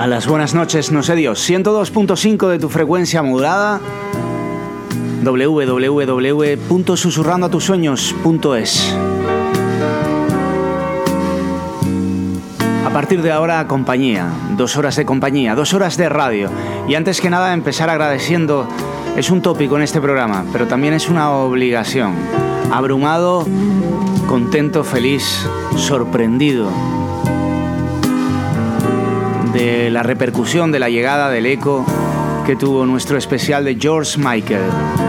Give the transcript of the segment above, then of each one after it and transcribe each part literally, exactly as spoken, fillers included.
las buenas noches, no sé Dios. ciento dos punto cinco de tu frecuencia modulada. doble u doble u doble u punto susurrando a tus sueños punto es. A partir de ahora, compañía. Dos horas de compañía, dos horas de radio. Y antes que nada, empezar agradeciendo. Es un tópico en este programa, pero también es una obligación. Abrumado, contento, feliz, sorprendido de la repercusión de la llegada del eco que tuvo nuestro especial de George Michael.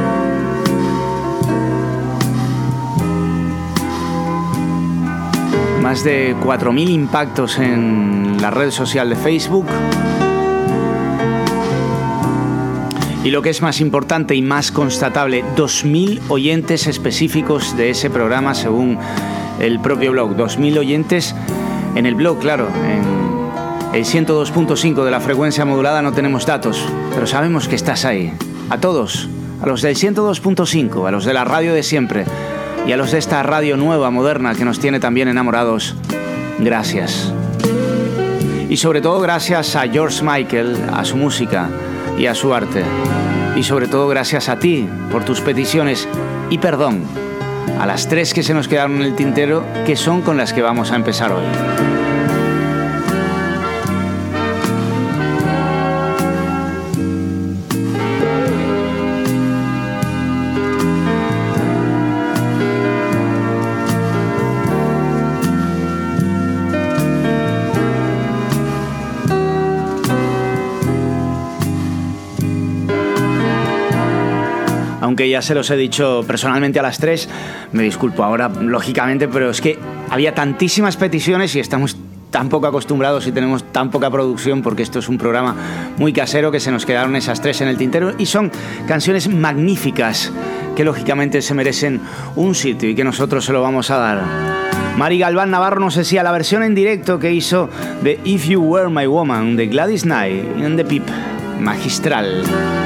Más de cuatro mil impactos en la red social de Facebook. Y lo que es más importante y más constatable, dos mil oyentes específicos de ese programa según el propio blog. dos mil oyentes en el blog, claro. En el ciento dos punto cinco de la frecuencia modulada no tenemos datos, pero sabemos que estás ahí. A todos, a los del ciento dos punto cinco, a los de la radio de siempre y a los de esta radio nueva, moderna, que nos tiene también enamorados, gracias. Y sobre todo gracias a George Michael, a su música y a su arte. Y sobre todo gracias a ti por tus peticiones y perdón a las tres que se nos quedaron en el tintero, que son con las que vamos a empezar hoy. Aunque ya se los he dicho personalmente a las tres, me disculpo ahora, lógicamente, pero es que había tantísimas peticiones y estamos tan poco acostumbrados y tenemos tan poca producción, porque esto es un programa muy casero, que se nos quedaron esas tres en el tintero, y son canciones magníficas que lógicamente se merecen un sitio y que nosotros se lo vamos a dar. Mari Galván Navarro nos decía la versión en directo que hizo de If You Were My Woman de Gladys Knight and the Pips, magistral.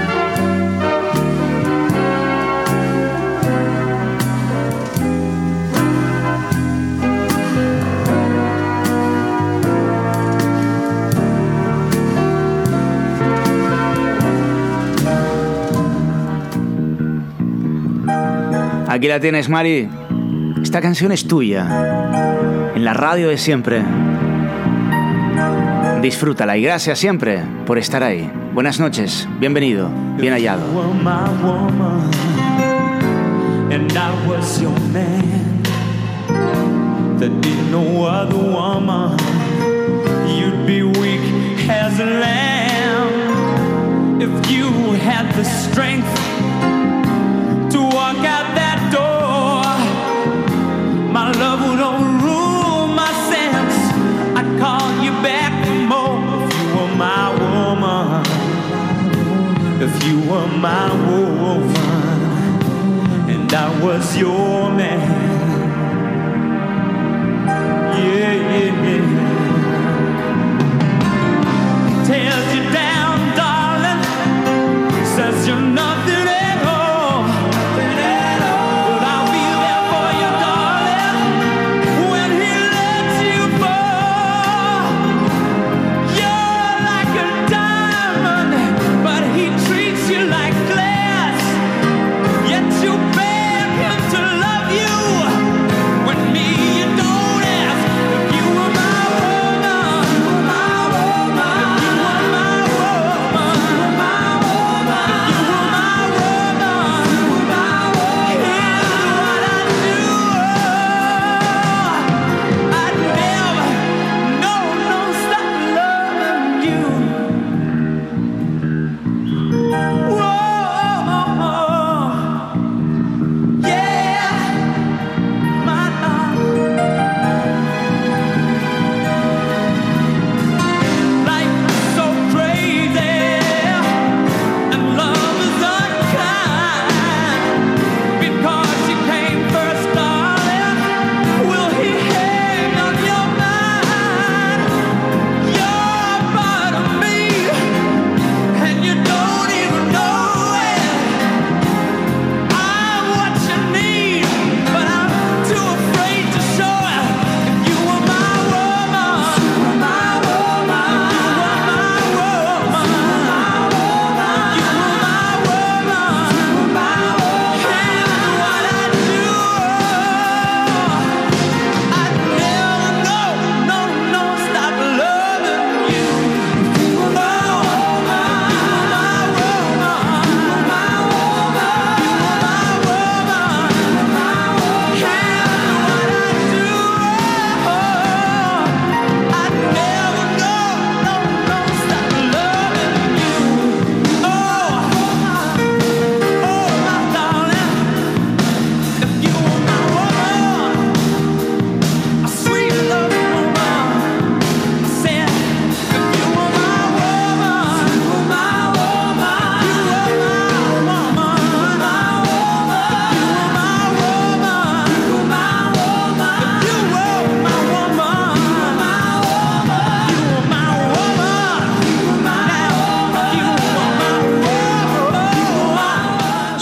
Aquí la tienes, Mari. Esta canción es tuya. En la radio de siempre. Disfrútala y gracias siempre por estar ahí. Buenas noches, bienvenido, bien hallado. My love would overrule my sense. I'd call you back for more if you were my woman. If you were my woman and I was your man. Yeah, yeah, yeah. Tears you down, darling. Says you're nothing at all. Nothing at all. But I'll be there for you, darling. When he lets you fall, you're like a diamond, but he treats you like glass. Yet you beg him to love you.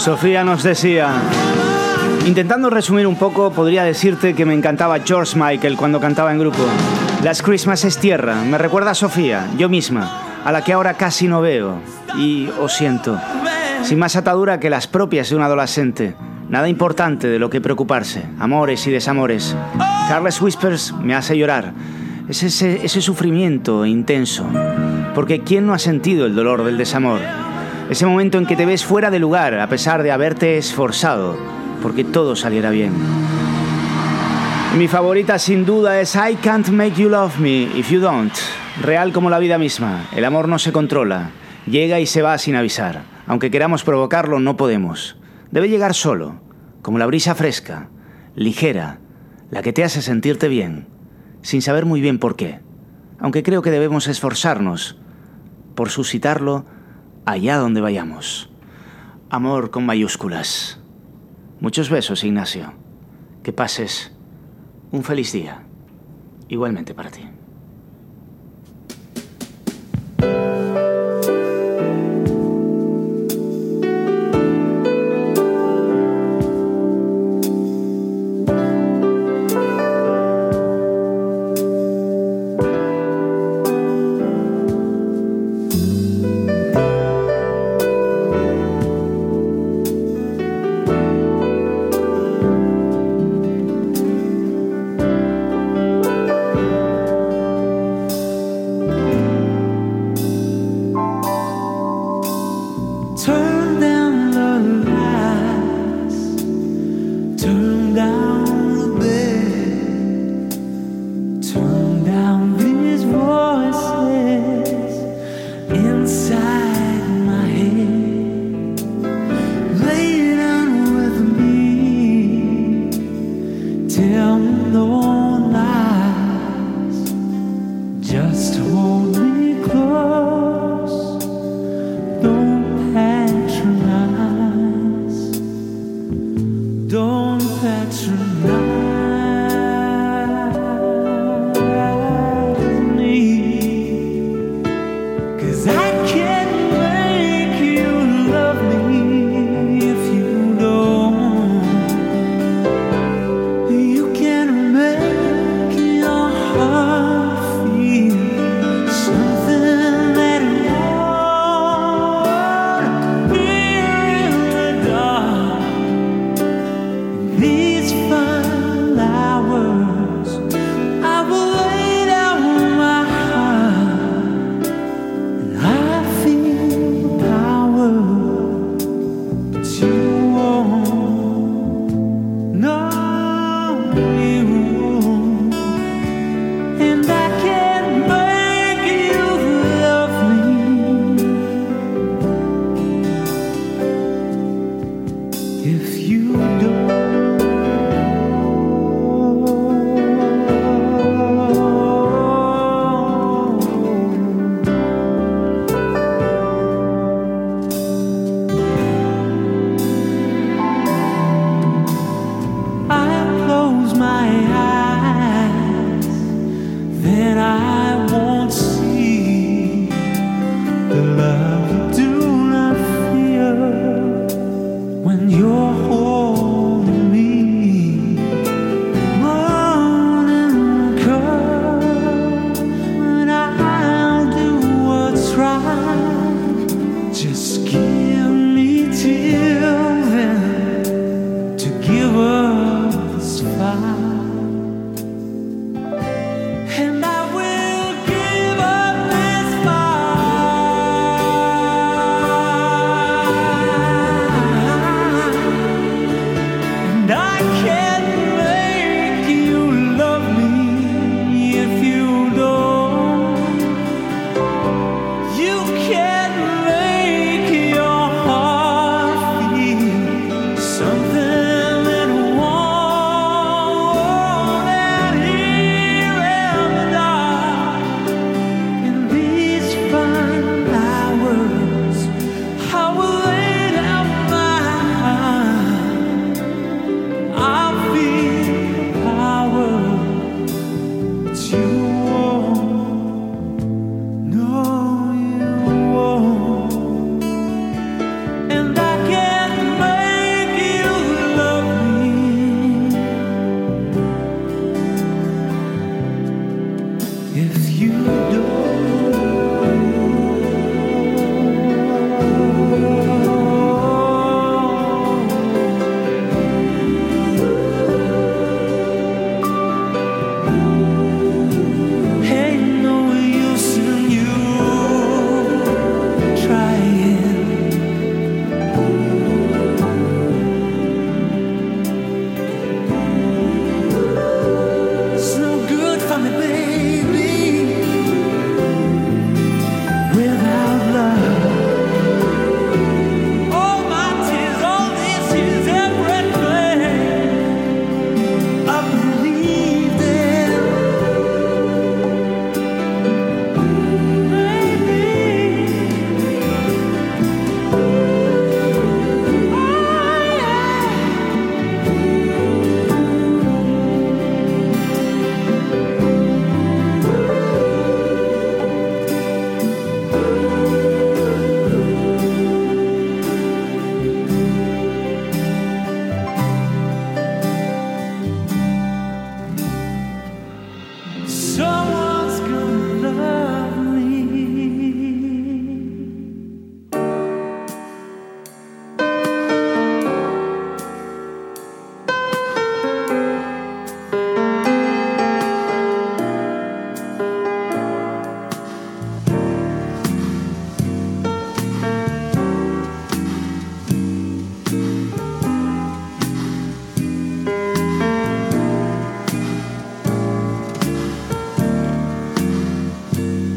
Sofía nos decía... Intentando resumir un poco, podría decirte que me encantaba George Michael cuando cantaba en grupo. Last Christmas es tierra, me recuerda a Sofía, yo misma, a la que ahora casi no veo. Y os siento, sin más atadura que las propias de un adolescente. Nada importante de lo que preocuparse, amores y desamores. Careless Whispers me hace llorar. Es ese, ese sufrimiento intenso. Porque ¿quién no ha sentido el dolor del desamor? Ese momento en que te ves fuera de lugar a pesar de haberte esforzado porque todo saliera bien. Mi favorita sin duda es I Can't Make You Love Me If You Don't. Real como la vida misma, el amor no se controla, llega y se va sin avisar. Aunque queramos provocarlo, no podemos. Debe llegar solo, como la brisa fresca, ligera, la que te hace sentirte bien, sin saber muy bien por qué. Aunque creo que debemos esforzarnos por suscitarlo allá donde vayamos. Amor con mayúsculas. Muchos besos, Ignacio. Que pases un feliz día. Igualmente para ti.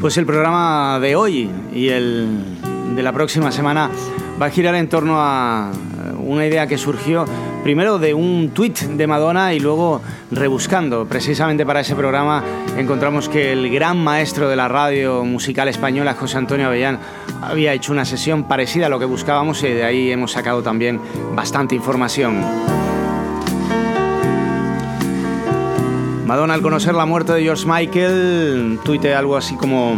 Pues el programa de hoy y el de la próxima semana va a girar en torno a una idea que surgió primero de un tuit de Madonna y luego rebuscando precisamente para ese programa encontramos que el gran maestro de la radio musical española, José Antonio Avellán, había hecho una sesión parecida a lo que buscábamos y de ahí hemos sacado también bastante información. Madonna, al conocer la muerte de George Michael, tuitea algo así como: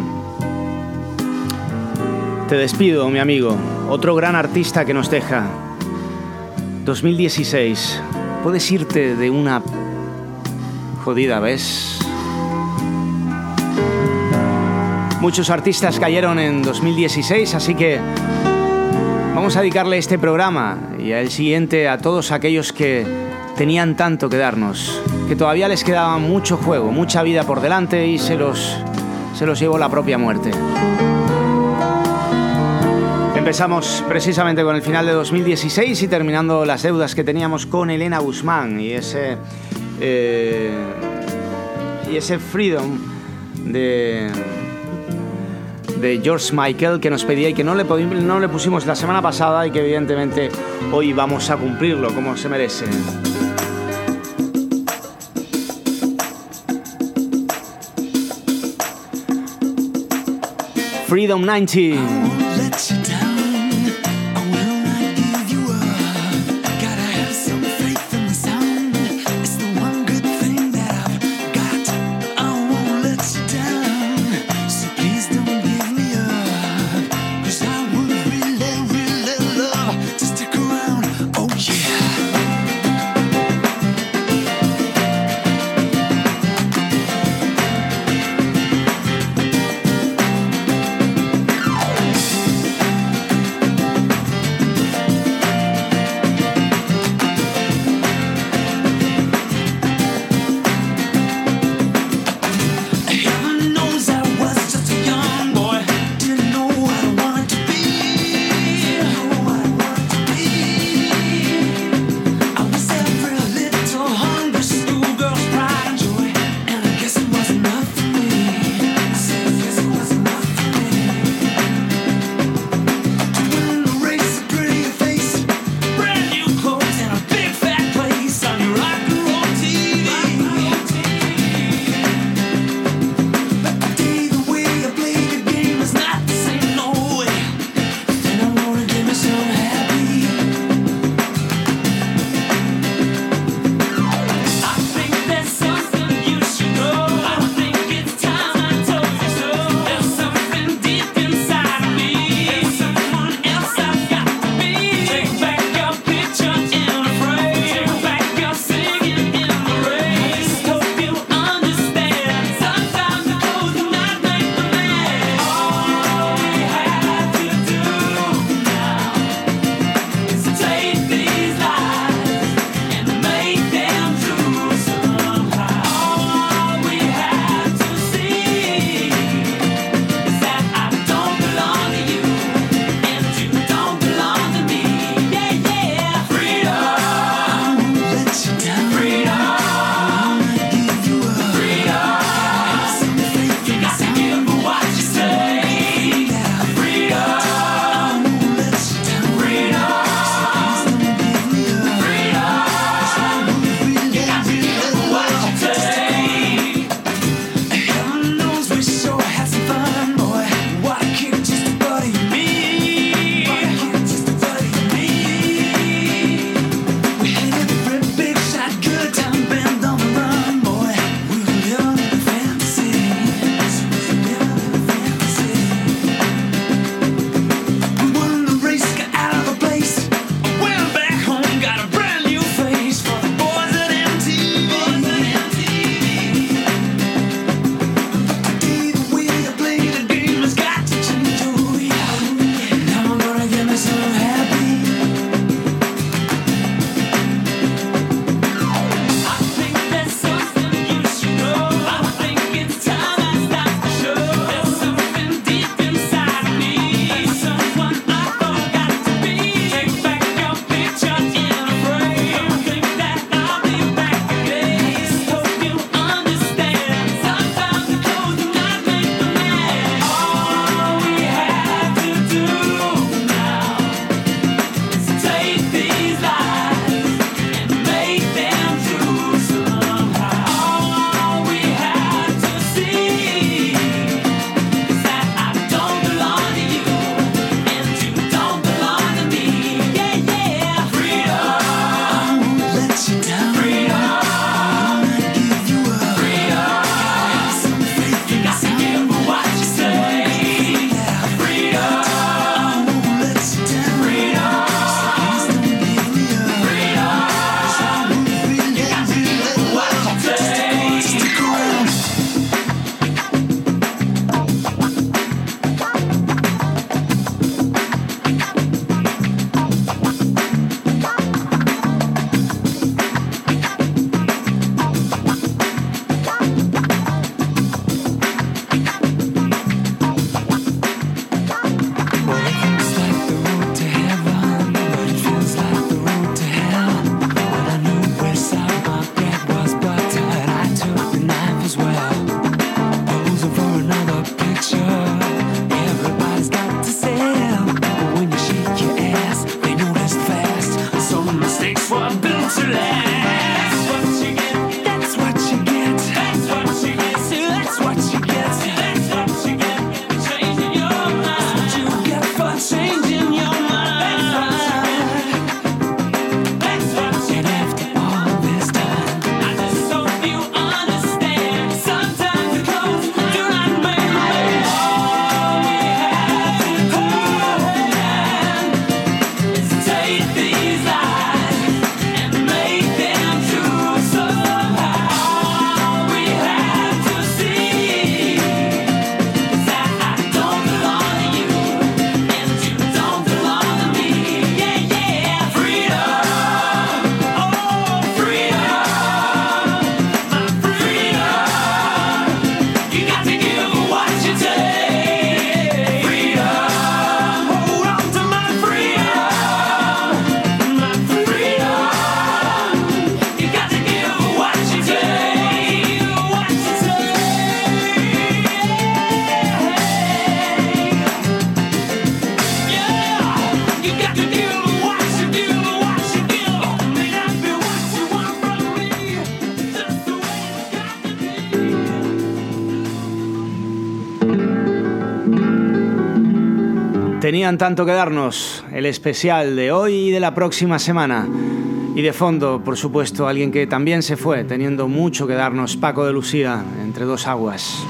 te despido, mi amigo, otro gran artista que nos deja. dos mil dieciséis, puedes irte de una jodida vez. Muchos artistas cayeron en dos mil dieciséis, así que vamos a dedicarle este programa y al siguiente a todos aquellos que tenían tanto que darnos, que todavía les quedaba mucho juego, mucha vida por delante y se los, se los llevó la propia muerte. Empezamos precisamente con el final de dos mil dieciséis y terminando las deudas que teníamos con Elena Guzmán y ese, eh, y ese Freedom de, de George Michael que nos pedía y que no le, no le pusimos la semana pasada y que evidentemente hoy vamos a cumplirlo como se merece. Freedom noventa. Tenían tanto que darnos, el especial de hoy y de la próxima semana. Y de fondo, por supuesto, alguien que también se fue, teniendo mucho que darnos, Paco de Lucía, Entre dos aguas.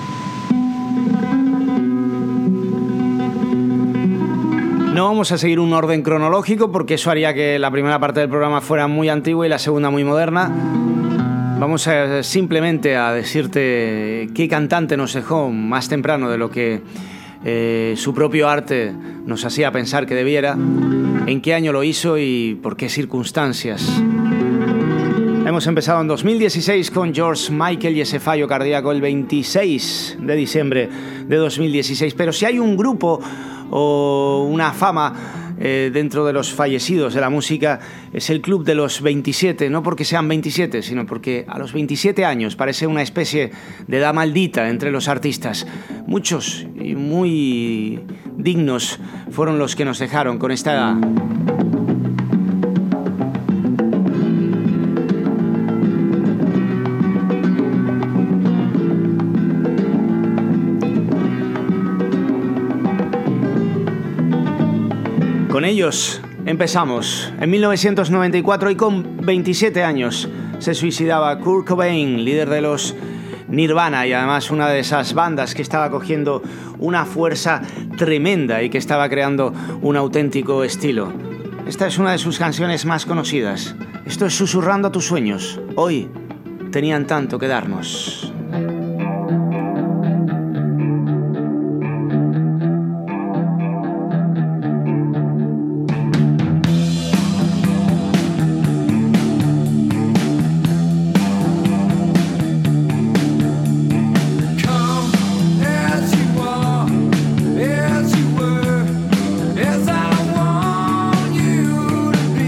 No vamos a seguir un orden cronológico porque eso haría que la primera parte del programa fuera muy antigua y la segunda muy moderna. Vamos a, simplemente a decirte qué cantante nos dejó más temprano de lo que eh, su propio arte nos hacía pensar que debiera, en qué año lo hizo y por qué circunstancias. Hemos empezado en dos mil dieciséis con George Michael y ese fallo cardíaco el veintiséis de diciembre de dos mil dieciséis. Pero si hay un grupo o una fama eh, dentro de los fallecidos de la música, es el Club de los veintisiete, no porque sean veintisiete, sino porque a los veintisiete años parece una especie de edad maldita entre los artistas. Muchos y muy dignos fueron los que nos dejaron con esta edad. Con ellos empezamos en mil novecientos noventa y cuatro y con veintisiete años se suicidaba Kurt Cobain, líder de los Nirvana y además una de esas bandas que estaba cogiendo una fuerza tremenda y que estaba creando un auténtico estilo. Esta es una de sus canciones más conocidas. Esto es Susurrando a tus sueños. Hoy tenían tanto que darnos.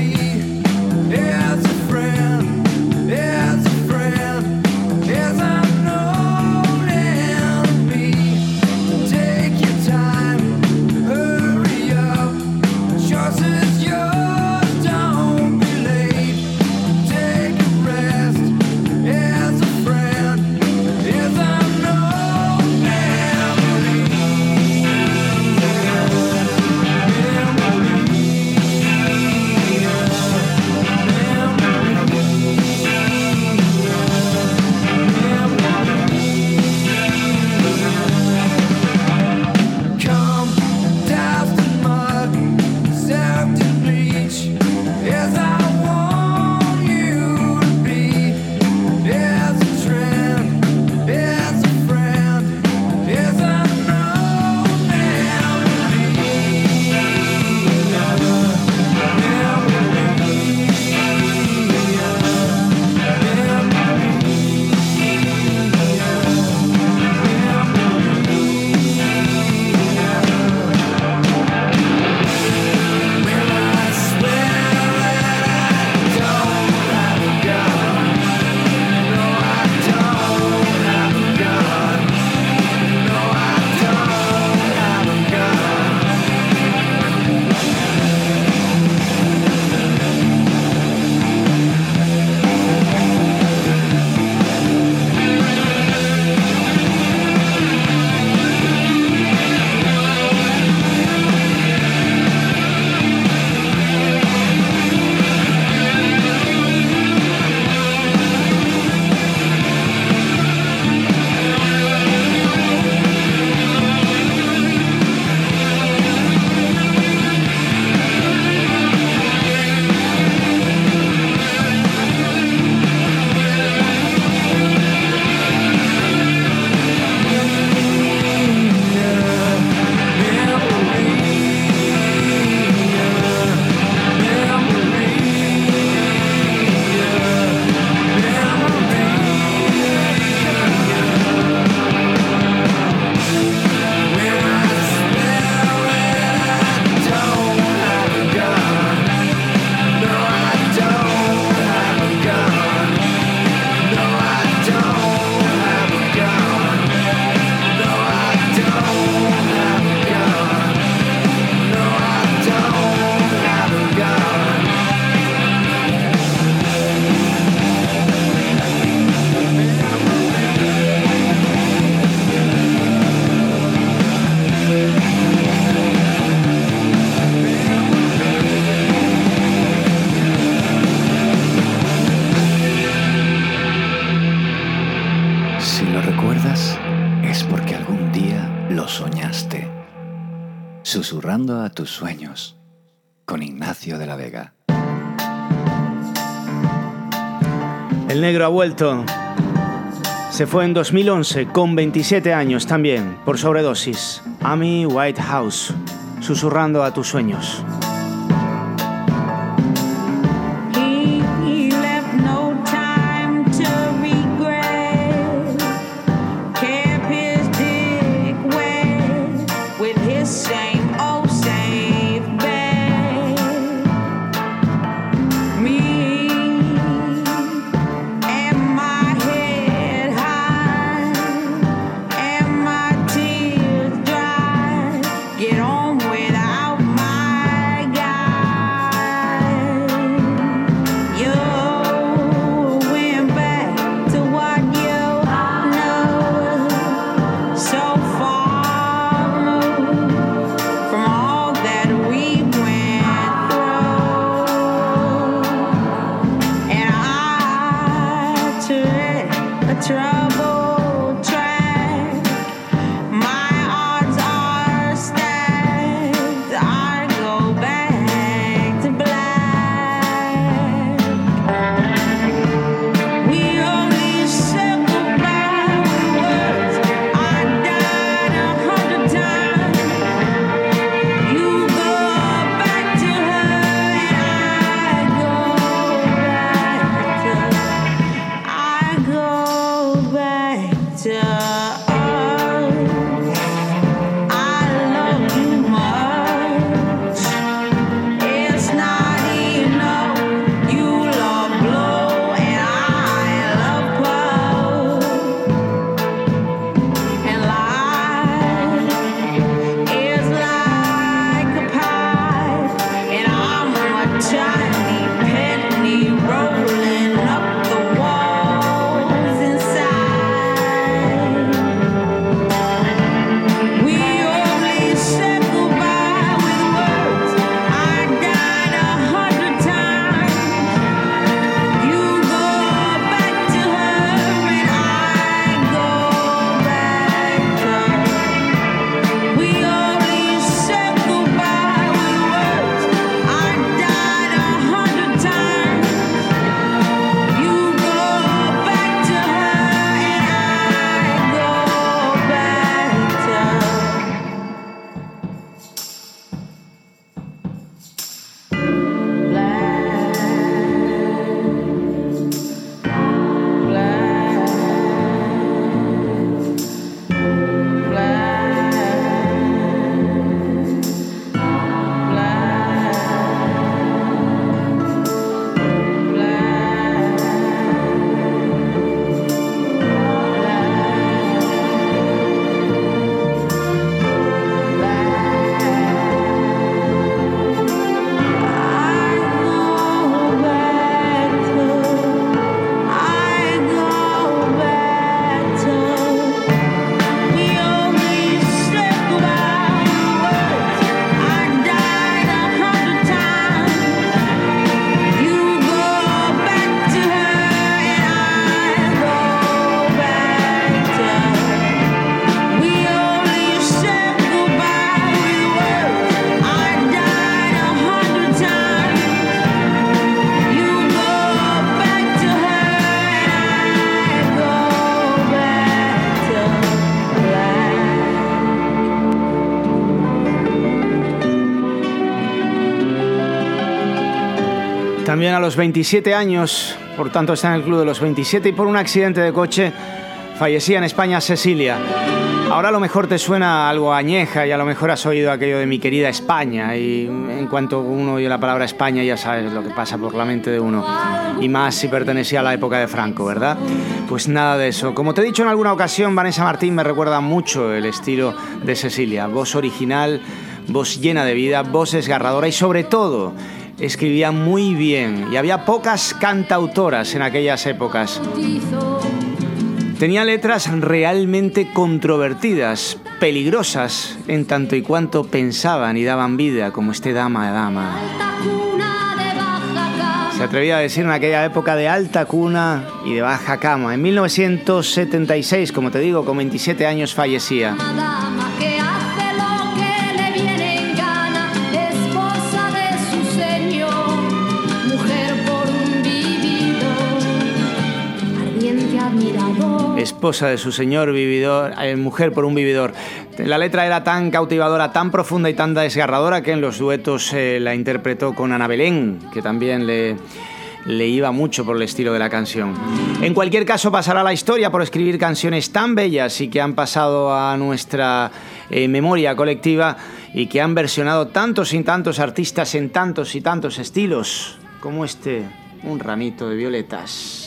As a friend, as a friend, as a Susurrando a tus sueños, con Ignacio de la Vega. El negro ha vuelto. Se fue en dos mil once con veintisiete años también, por sobredosis. Amy Whitehouse, susurrando a tus sueños. También a los veintisiete años, por tanto está en el club de los veintisiete, y por un accidente de coche fallecía en España Cecilia. Ahora a lo mejor te suena algo añeja y a lo mejor has oído aquello de mi querida España, y en cuanto uno oye la palabra España ya sabes lo que pasa por la mente de uno, y más si pertenecía a la época de Franco, ¿verdad? Pues nada de eso. Como te he dicho en alguna ocasión, Vanessa Martín me recuerda mucho el estilo de Cecilia. Voz original, voz llena de vida, voz desgarradora y sobre todo escribía muy bien, y había pocas cantautoras en aquellas épocas. Tenía letras realmente controvertidas, peligrosas, en tanto y cuanto pensaban y daban vida, como este Dama de Dama. Se atrevía a decir en aquella época de alta cuna y de baja cama. En mil novecientos setenta y seis, como te digo, con veintisiete años fallecía. mirador. Esposa de su señor, vividor, eh, mujer por un vividor. La letra era tan cautivadora, tan profunda y tan desgarradora que en los duetos eh, la interpretó con Ana Belén, que también le, le iba mucho por el estilo de la canción. En cualquier caso, pasará la historia por escribir canciones tan bellas y que han pasado a nuestra eh, memoria colectiva y que han versionado tantos y tantos artistas en tantos y tantos estilos, como este, Un ramito de violetas.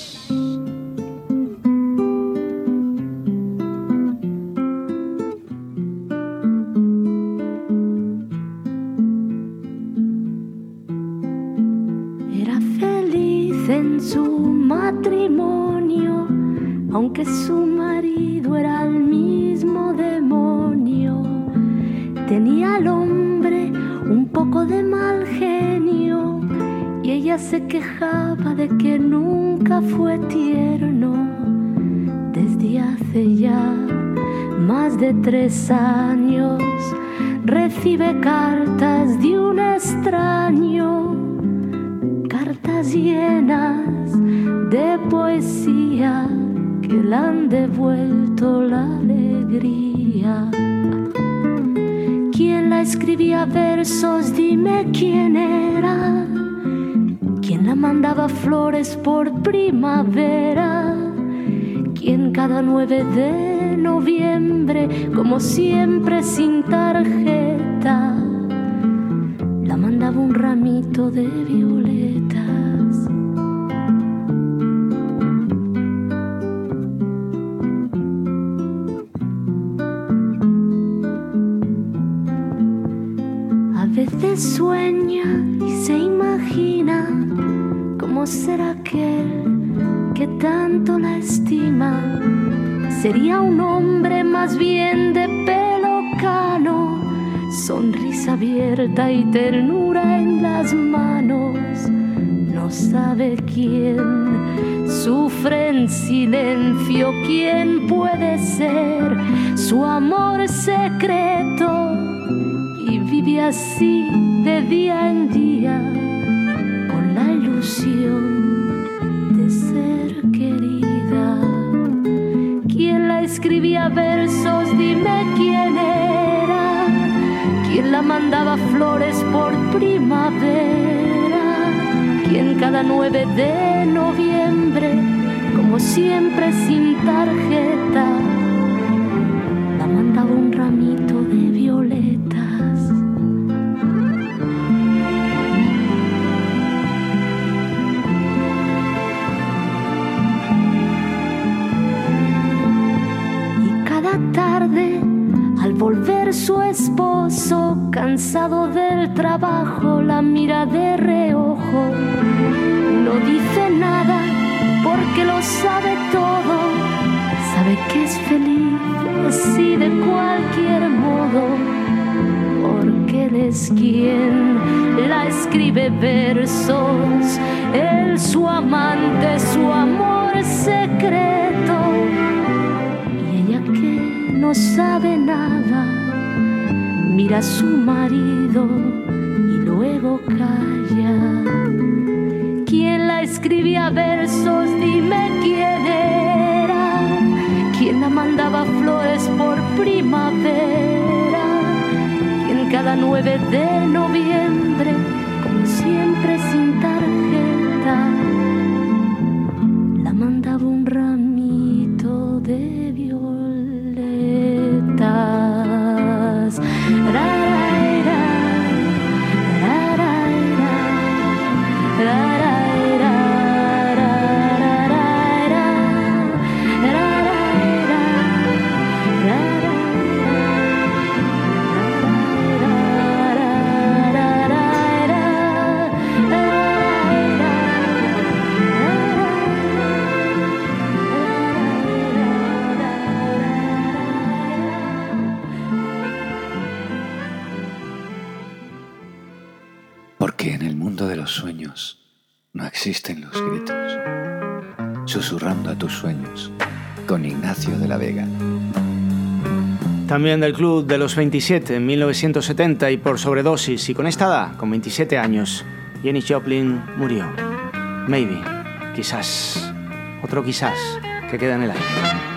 En su matrimonio, aunque su marido era el mismo demonio, tenía al hombre un poco de mal genio y ella se quejaba de que nunca fue tierno. Desde hace ya más de tres años recibe cartas de un extraño, cartas llenas de poesía que le han devuelto la alegría. ¿Quién la escribía versos? Dime quién era. ¿Quién la mandaba flores por primavera? ¿Quién cada nueve de noviembre, como siempre sin tarjeta, la mandaba un ramito de violetas? A veces sueña y se imagina cómo será aquel que tanto la estima. Sería un hombre más bien de pelo cano, sonrisa abierta y ternura en las manos. No sabe quién sufre en silencio, quién puede ser su amor secreto, y vive así de día en día con la ilusión de ser querida. ¿Quién la escribía versos? Dime quién era. ¿Quién la mandaba flores por primavera? ¿Quién cada nueve de noviembre, como siempre sin tarjeta, la mandaba un ramito de violetas? Y cada tarde, al volver su esposo, cansado del trabajo, la mira de reojo. No dice nada porque lo sabe todo. Sabe que es feliz así de cualquier modo, porque él es quien la escribe versos. Él, su amante, su amor secreto. Y ella, que no sabe nada, mira a su marido y luego calla. ¿Quién la escribía versos? Dime quién era. ¿Quién la mandaba flores por primavera? ¿Quién cada nueve de noviembre, como siempre sin tarjeta, la mandaba un ramito de violetas? Porque en el mundo de los sueños no existen los gritos. Susurrando a tus sueños, con Ignacio de la Vega. También del Club de los veintisiete en mil novecientos setenta y por sobredosis, y con esta edad, con veintisiete años, Janis Joplin murió. Maybe, quizás, otro quizás, que queda en el aire.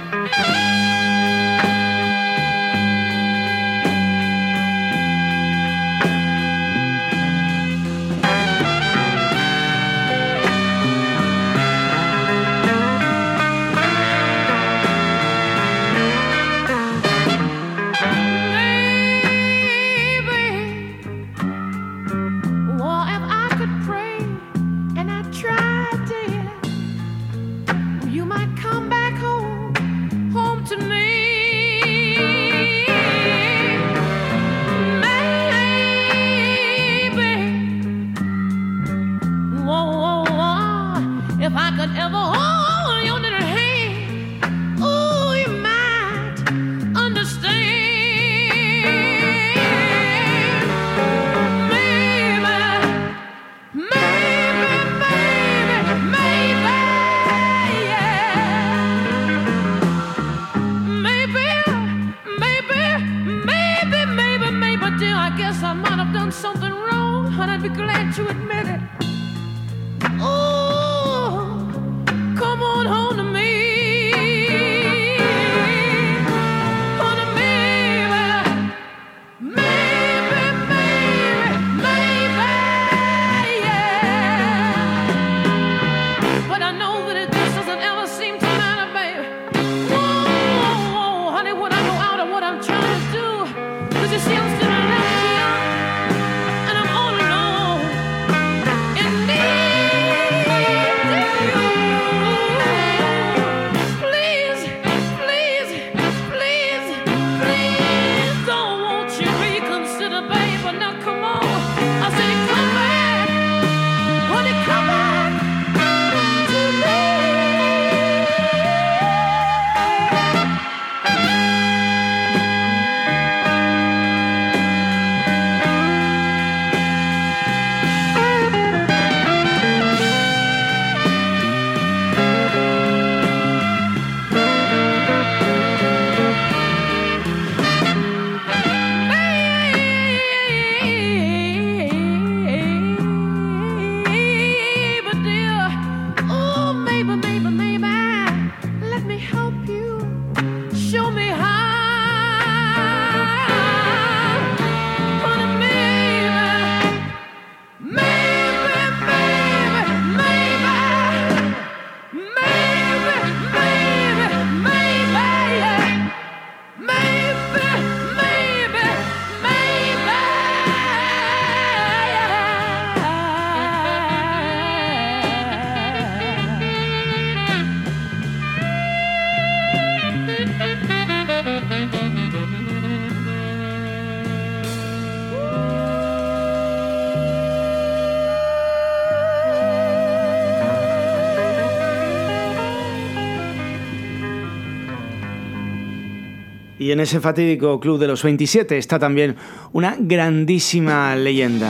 Y en ese fatídico Club de los veintisiete está también una grandísima leyenda.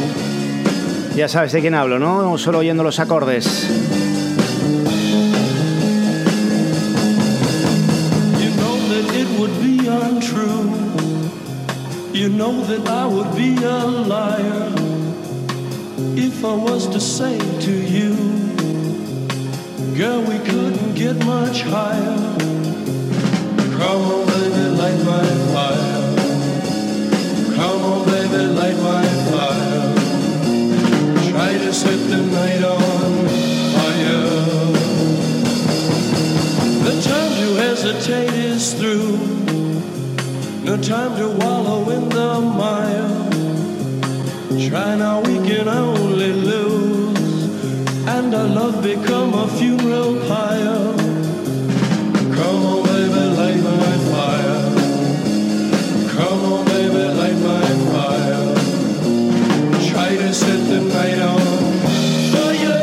Ya sabes de quién hablo, ¿no? Solo oyendo los acordes. You know that it would be untrue. You know that I would be a liar if I was to say to you, girl, we couldn't get much higher. Come on, baby, light my fire. Come on, baby, light my fire. Try to set the night on fire. The time to hesitate is through. No time to wallow in the mire. Try now, we can only lose, and our love become a funeral pyre. Come on, baby, light my fire. Come on, baby, light my fire. Try to set the night on fire.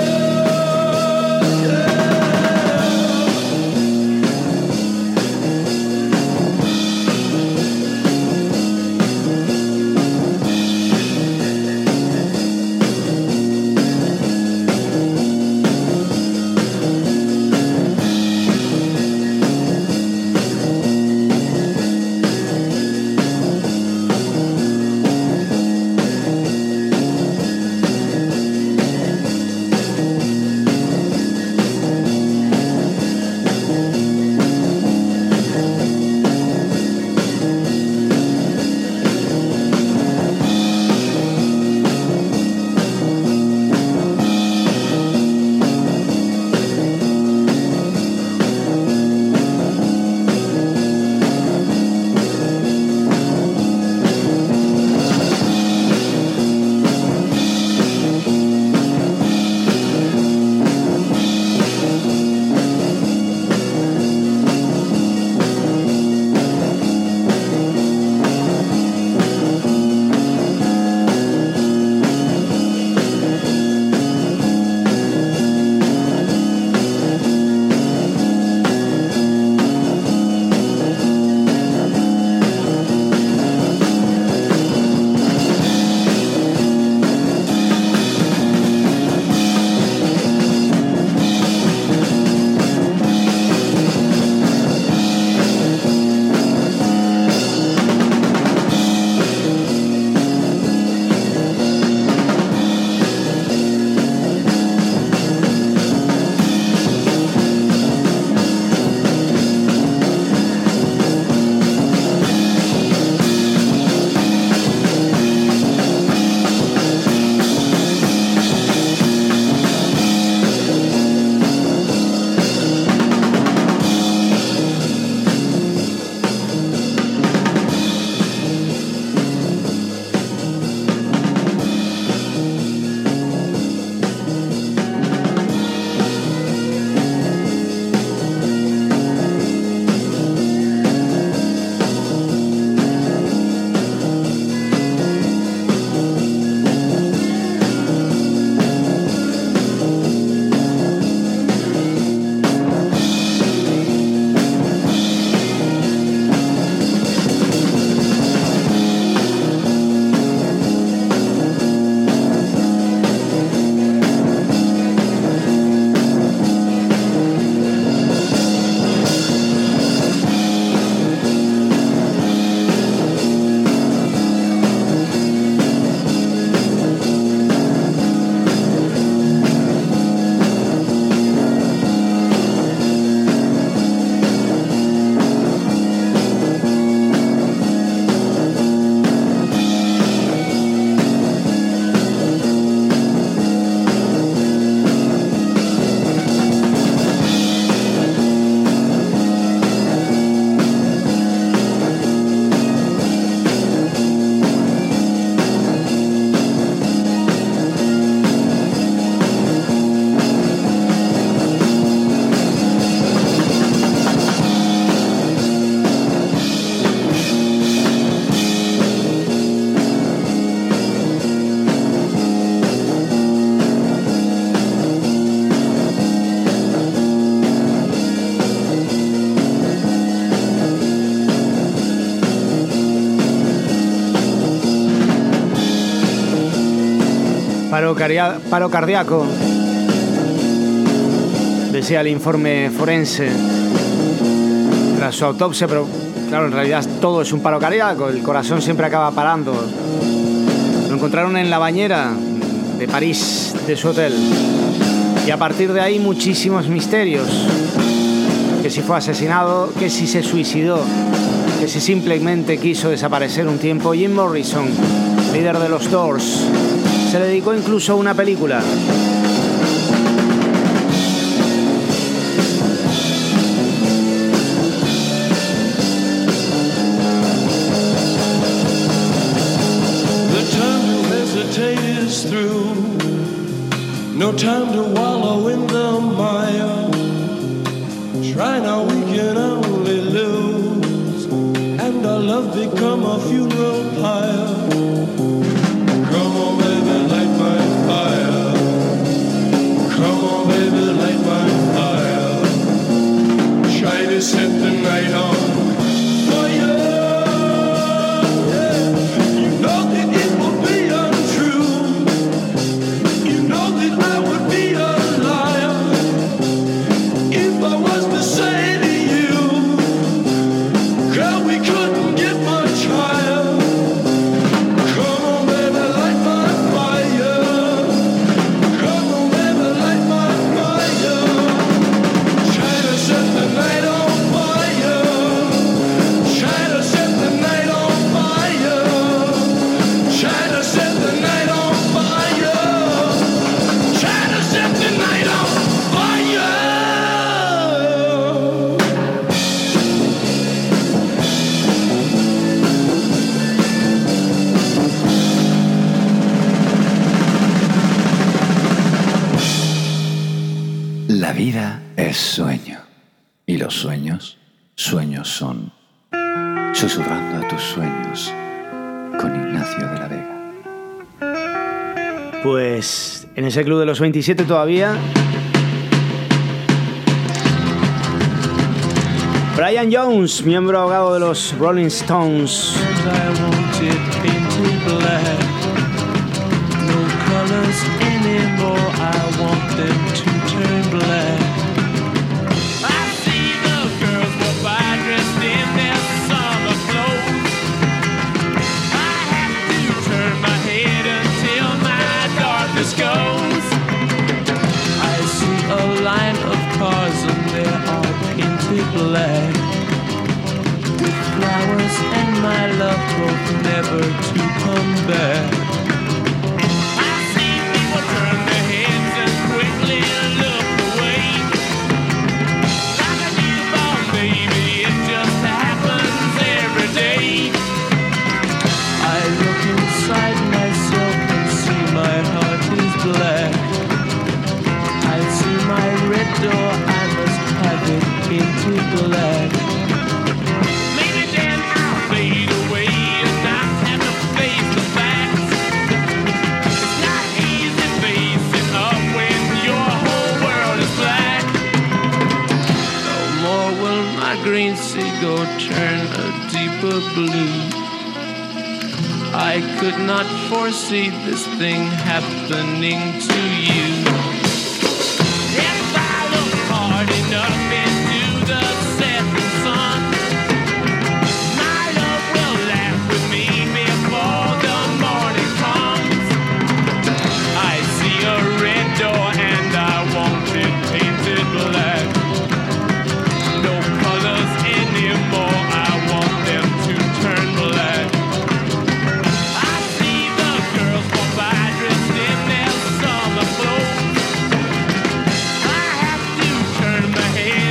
Paro, caria- paro cardíaco, decía el informe forense tras su autopsia, pero claro, en realidad todo es un paro cardíaco, el corazón siempre acaba parando. Lo encontraron en la bañera de París, de su hotel, y a partir de ahí muchísimos misterios. Que si fue asesinado, que si se suicidó, que si simplemente quiso desaparecer un tiempo. Jim Morrison, líder de los Doors, se le dedicó incluso a una película. Is through. No time to wallow in the mire. Try now, we can only lose, and our love become a funeral pyre. Come on, baby, light my fire. Come on, baby, light my fire. Try to set the night on fire. La vida es sueño, y los sueños, sueños son. Susurrando a tus sueños, con Ignacio de la Vega. Pues en ese club de los veintisiete todavía Brian Jones, miembro abogado de los Rolling Stones. Black with flowers and my love hope never to come back. I see people turn their heads and quickly look away. Like a newborn baby, it just happens every day. I look inside myself and see my heart is black. I see my red door, I must have it into black. Maybe then I'll fade away and not have to face the facts. It's not easy facing up when your whole world is black. No more will my green seagull turn a deeper blue. I could not foresee this thing happening to you. If I look hard enough into the setting sun, my love will laugh with me before the morning comes. I see a red door and I want it painted black. No colors anymore, I want them to turn black. I see the girls walk by dressed in their summer clothes. I have to turn my head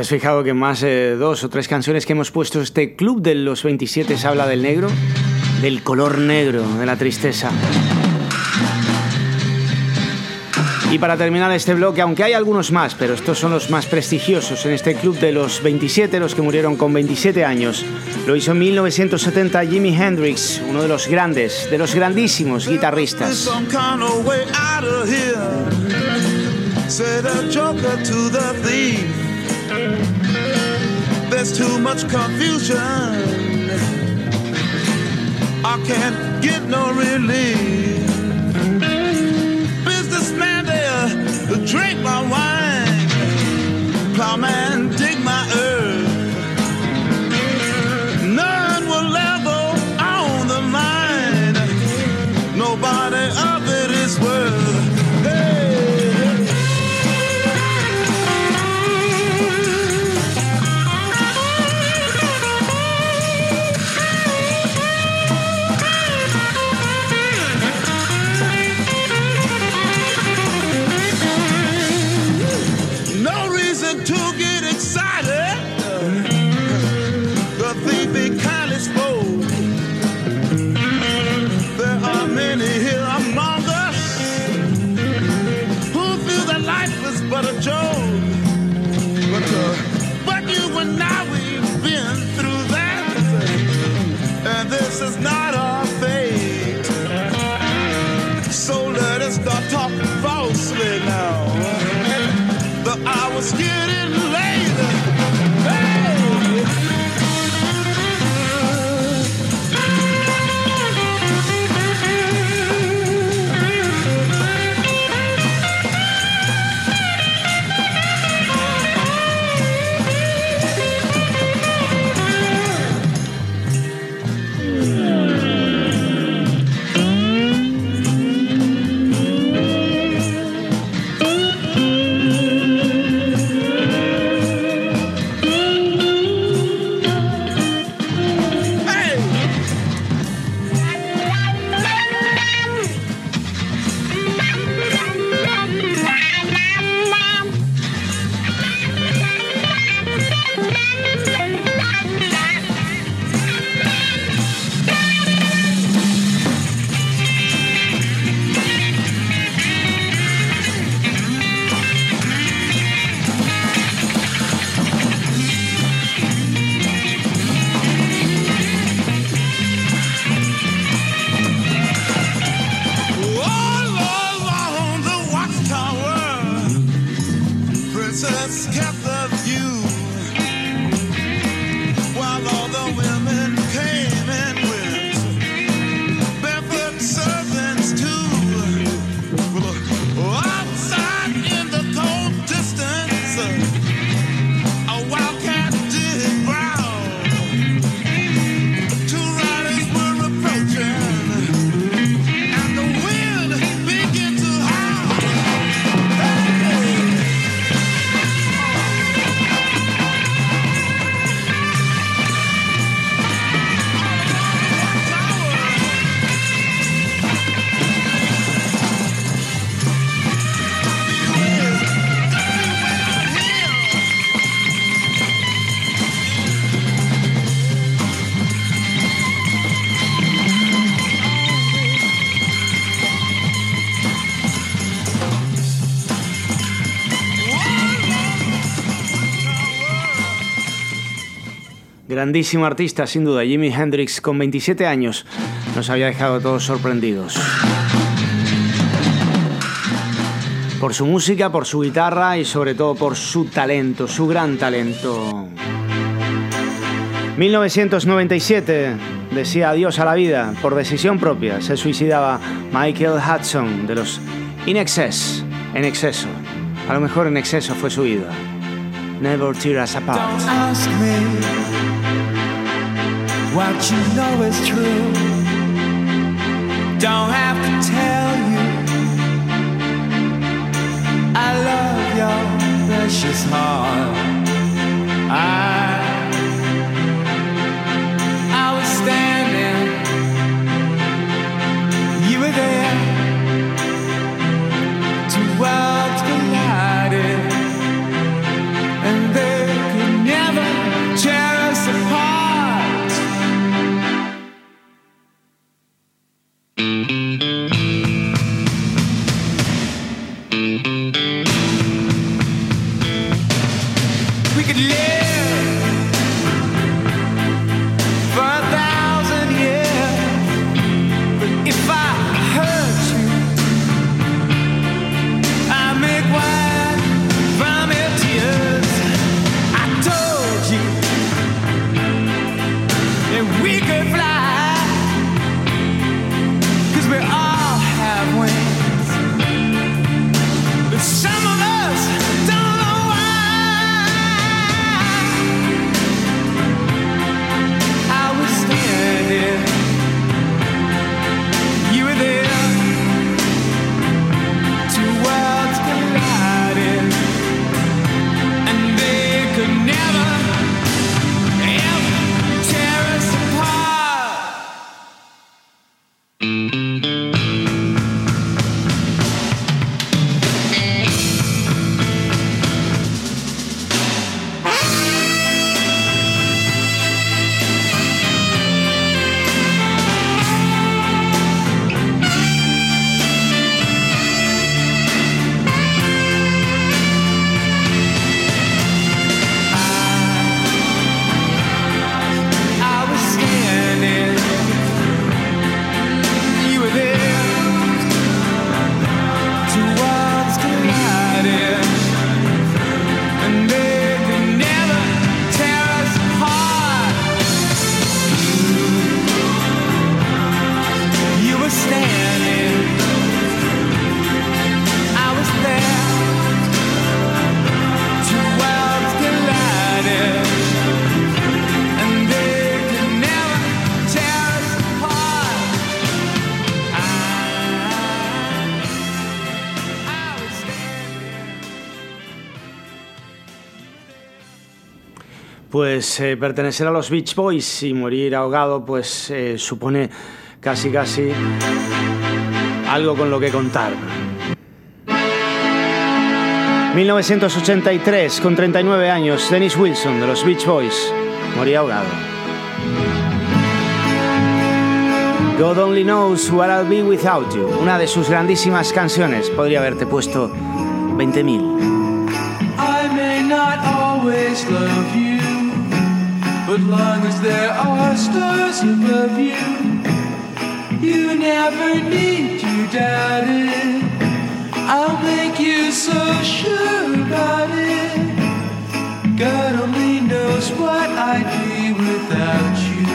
has fijado que más eh, dos o tres canciones que hemos puesto este Club de los veintisiete se habla del negro, del color negro, de la tristeza? Y para terminar este bloque, aunque hay algunos más, pero estos son los más prestigiosos en este Club de los veintisiete, los que murieron con veintisiete años. Lo hizo en mil novecientos setenta Jimi Hendrix, uno de los grandes, de los grandísimos guitarristas. Said a joker to the thief, there's too much confusion, I can't get no relief. Businessman there, drink my wine, plowman dig my earth, none will ever own the mine, nobody of it is worth. Hey. But a joke, but, uh, but you and I, we've been through that, and this is not our fate. So let us not talk falsely now. The hour's getting late. Hey! Grandísimo artista, sin duda, Jimi Hendrix, con veintisiete años, nos había dejado todos sorprendidos. Por su música, por su guitarra y sobre todo por su talento, su gran talento. mil novecientos noventa y siete, decía adiós a la vida por decisión propia. Se suicidaba Michael Hudson de los In Excess, en exceso. A lo mejor en exceso fue su vida. Never Tear Us Apart. Don't ask me what you know is true. Don't have to tell you I love your precious heart. I I was standing, you were there. Two worlds collided, and they could Pues eh, pertenecer a los Beach Boys y morir ahogado pues eh, supone casi casi algo con lo que contar. mil novecientos ochenta y tres, con treinta y nueve años, Dennis Wilson de los Beach Boys moría ahogado. God Only Knows What I'll Be Without You, una de sus grandísimas canciones. Podría haberte puesto veinte mil. I may not always love you, but long as there are stars above you, you never need to doubt it. I'll make you so sure about it. God only knows what I'd be without you.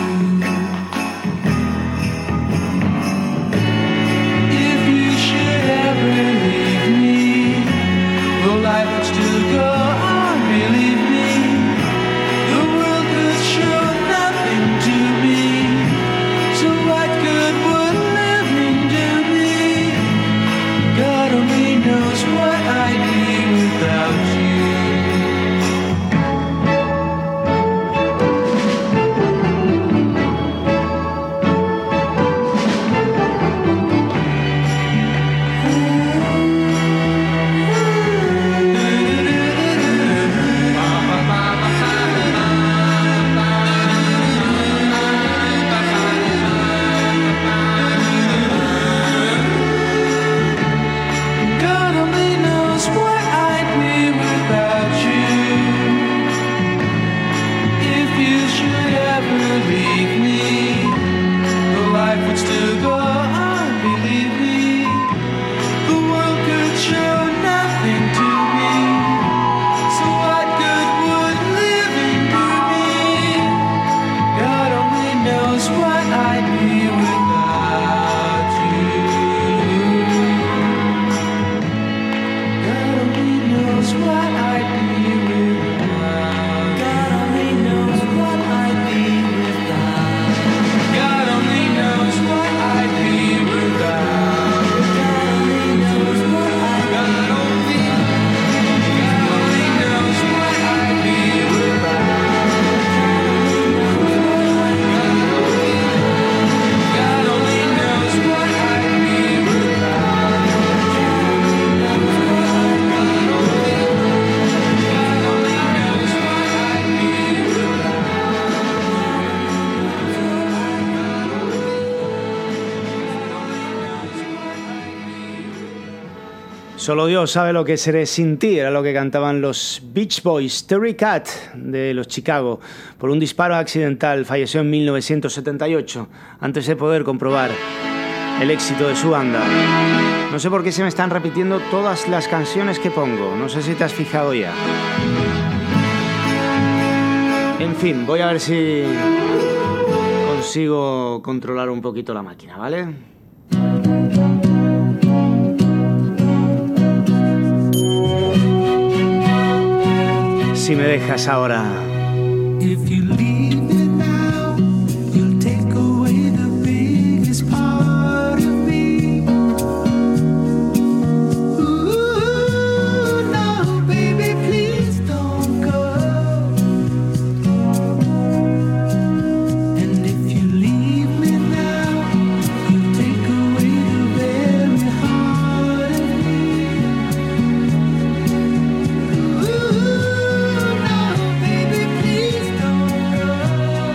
If you should ever leave me, well, life would still go on, believe me. The world could show nothing to me, so what good would living do me? God only knows what I'd be without you. God only knows what I'd be without you. If you should ever leave me, the life would still go on, believe me. The world could show nothing to me, so what good would living do me? God only knows what I'd be without you. God only knows what I'd be without. God only knows what I'd be without. God only knows what I'd be without. God only knows what I'd God only God only knows what I'd be without. God only knows what I'd be without. Solo Dios sabe lo que seré sin ti, era lo que cantaban los Beach Boys. Terry Cat, de los Chicago, por un disparo accidental, falleció en mil novecientos setenta y ocho, antes de poder comprobar el éxito de su banda. No sé por qué se me están repitiendo todas las canciones que pongo, no sé si te has fijado ya. En fin, voy a ver si consigo controlar un poquito la máquina, ¿vale? Si me dejas ahora. If you leave me now, you'll take away the biggest part of me. Ooh, no, baby, please don't go. And if you leave me now, you'll take away the very heart of me. Ooh, no, baby, please don't go.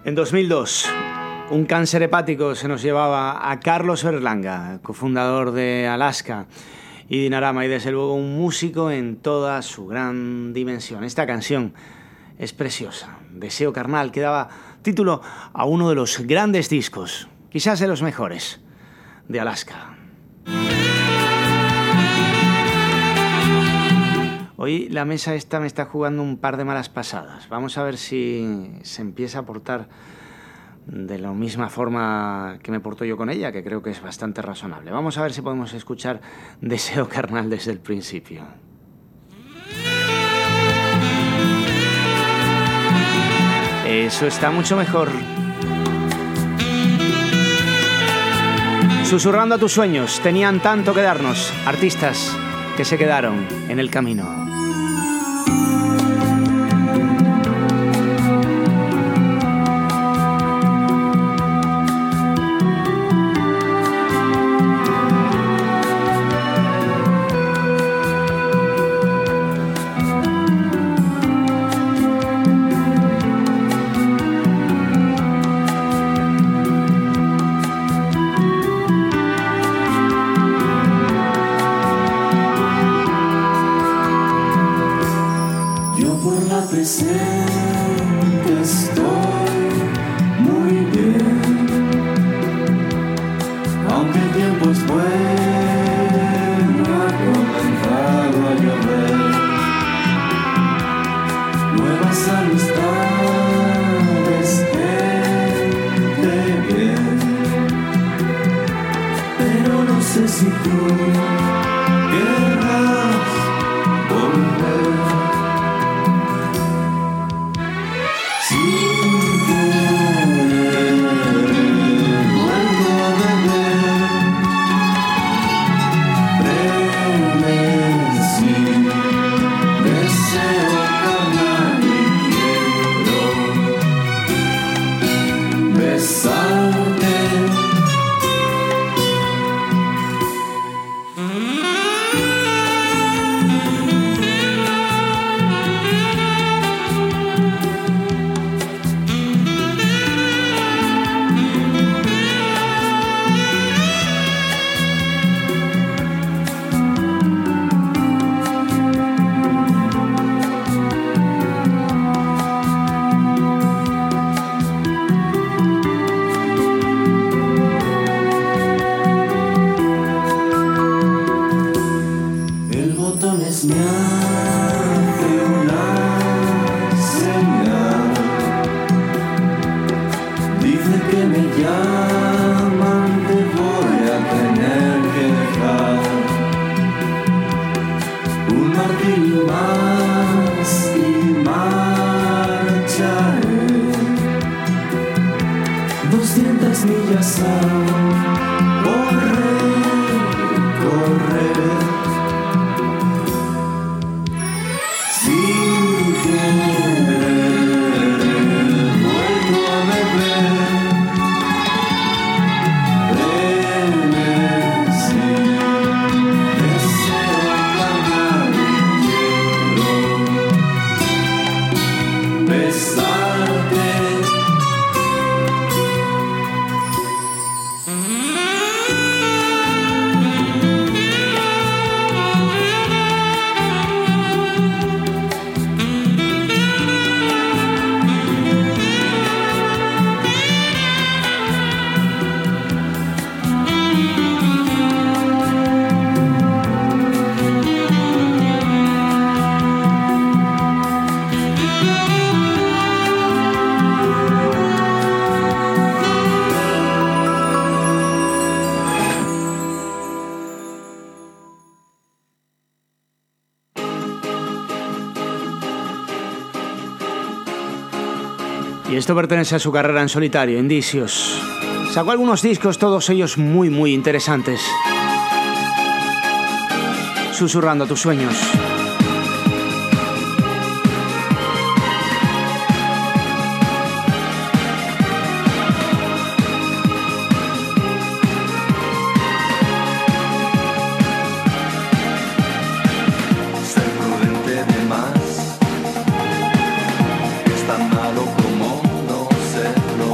En dos mil dos, un cáncer hepático se nos llevaba a Carlos Berlanga, cofundador de Alaska y Dinarama, y desde luego un músico en toda su gran dimensión. Esta canción es preciosa, Deseo Carnal, que daba título a uno de los grandes discos, quizás de los mejores, de Alaska. Hoy la mesa esta me está jugando un par de malas pasadas. Vamos a ver si se empieza a portar de la misma forma que me porto yo con ella, que creo que es bastante razonable. Vamos a ver si podemos escuchar Deseo Carnal desde el principio. Eso está mucho mejor. Susurrando a tus sueños, tenían tanto que darnos, artistas que se quedaron en el camino. Y esto pertenece a su carrera en solitario, Indicios. Sacó algunos discos, todos ellos muy, muy interesantes. Susurrando a tus sueños. Ser prudente de más es tan malo como no serlo.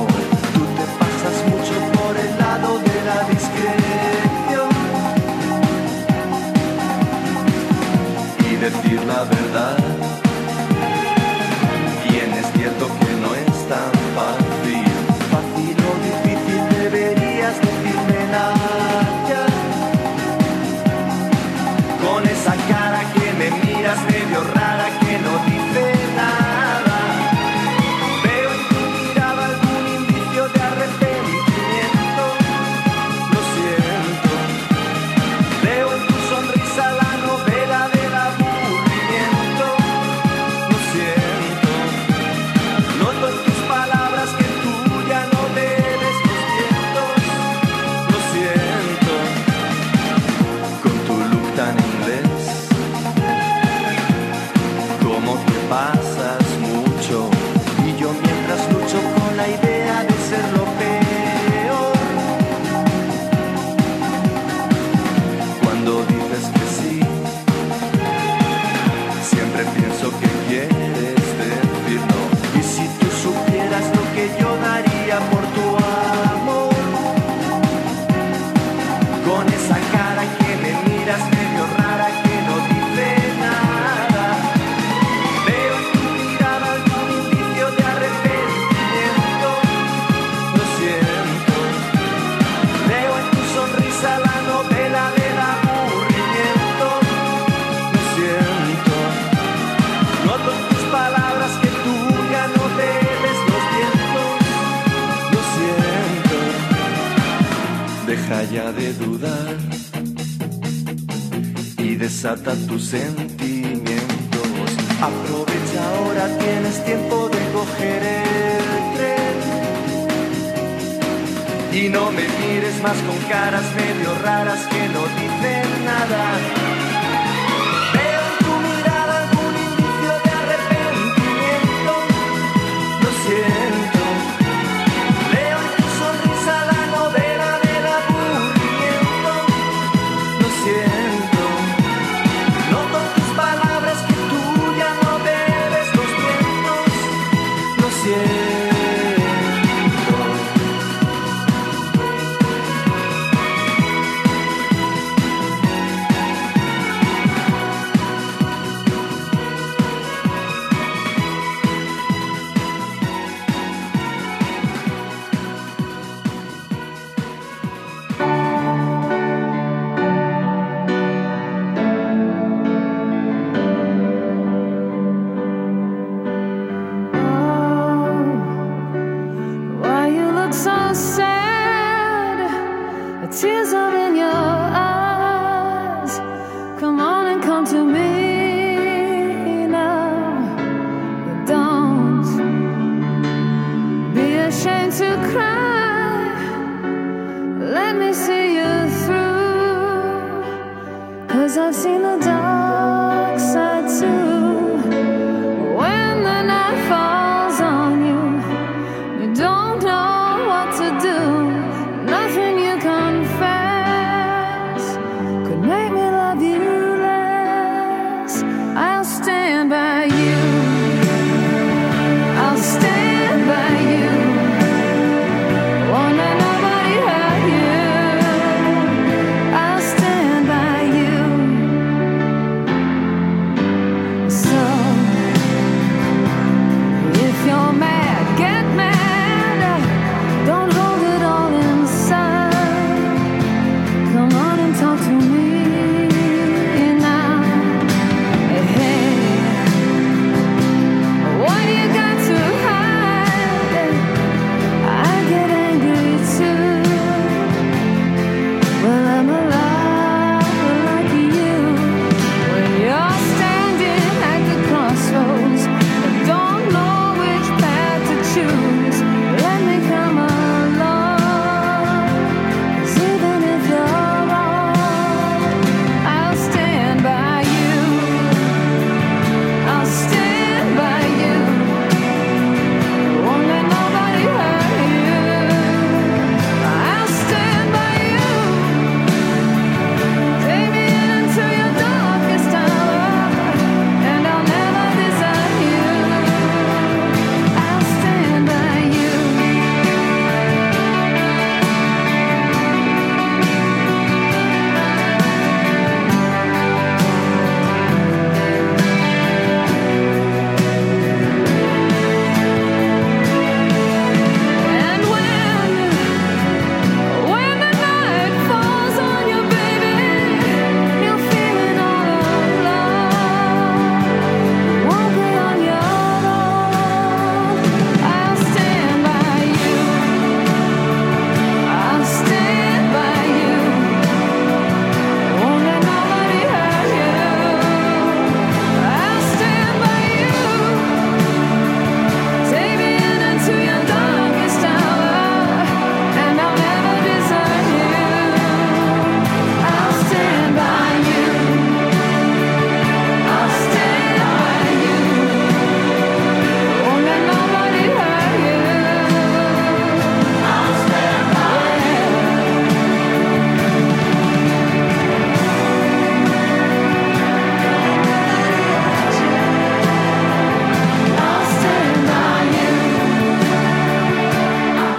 la verdad. Bien es cierto que no es tan fácil. Fácil o difícil deberías decirme nada. Con esa cara que me miras medio rara que no dice nada. Veo en tu mirada algún indicio de arrepentimiento. Lo siento. Veo en tu sonrisa la novela del aburrimiento. Lo siento. Noto en tus palabras que tú ya no debes los vientos. Lo siento. Con tu look tan inglés, como te pasas mucho. Y yo mientras lucho con la idea de ser lo peor. Cuando dices que sí, siempre pienso que quieres decir no. Y si tú supieras lo que yo daría por tu amor. Con esa cara que me miras medio rara que no dice nada. Veo en tu mirada algún indicio de arrepentimiento. Lo siento. Veo en tu sonrisa la novela del aburrimiento. Lo siento. Noto en tus palabras que tú ya no debes los vientos. Lo siento. Deja ya de dudar y desata tus sentimientos. Aprovecha ahora, tienes tiempo de coger el tren. Y no me mires más con caras medio raras que no dicen nada. Veo en tu mirada algún indicio de arrepentimiento. Lo siento. Leo en tu sonrisa la novela del aburrimiento. Lo siento. Noto en tus palabras que tú ya no debes los vientos. Lo siento.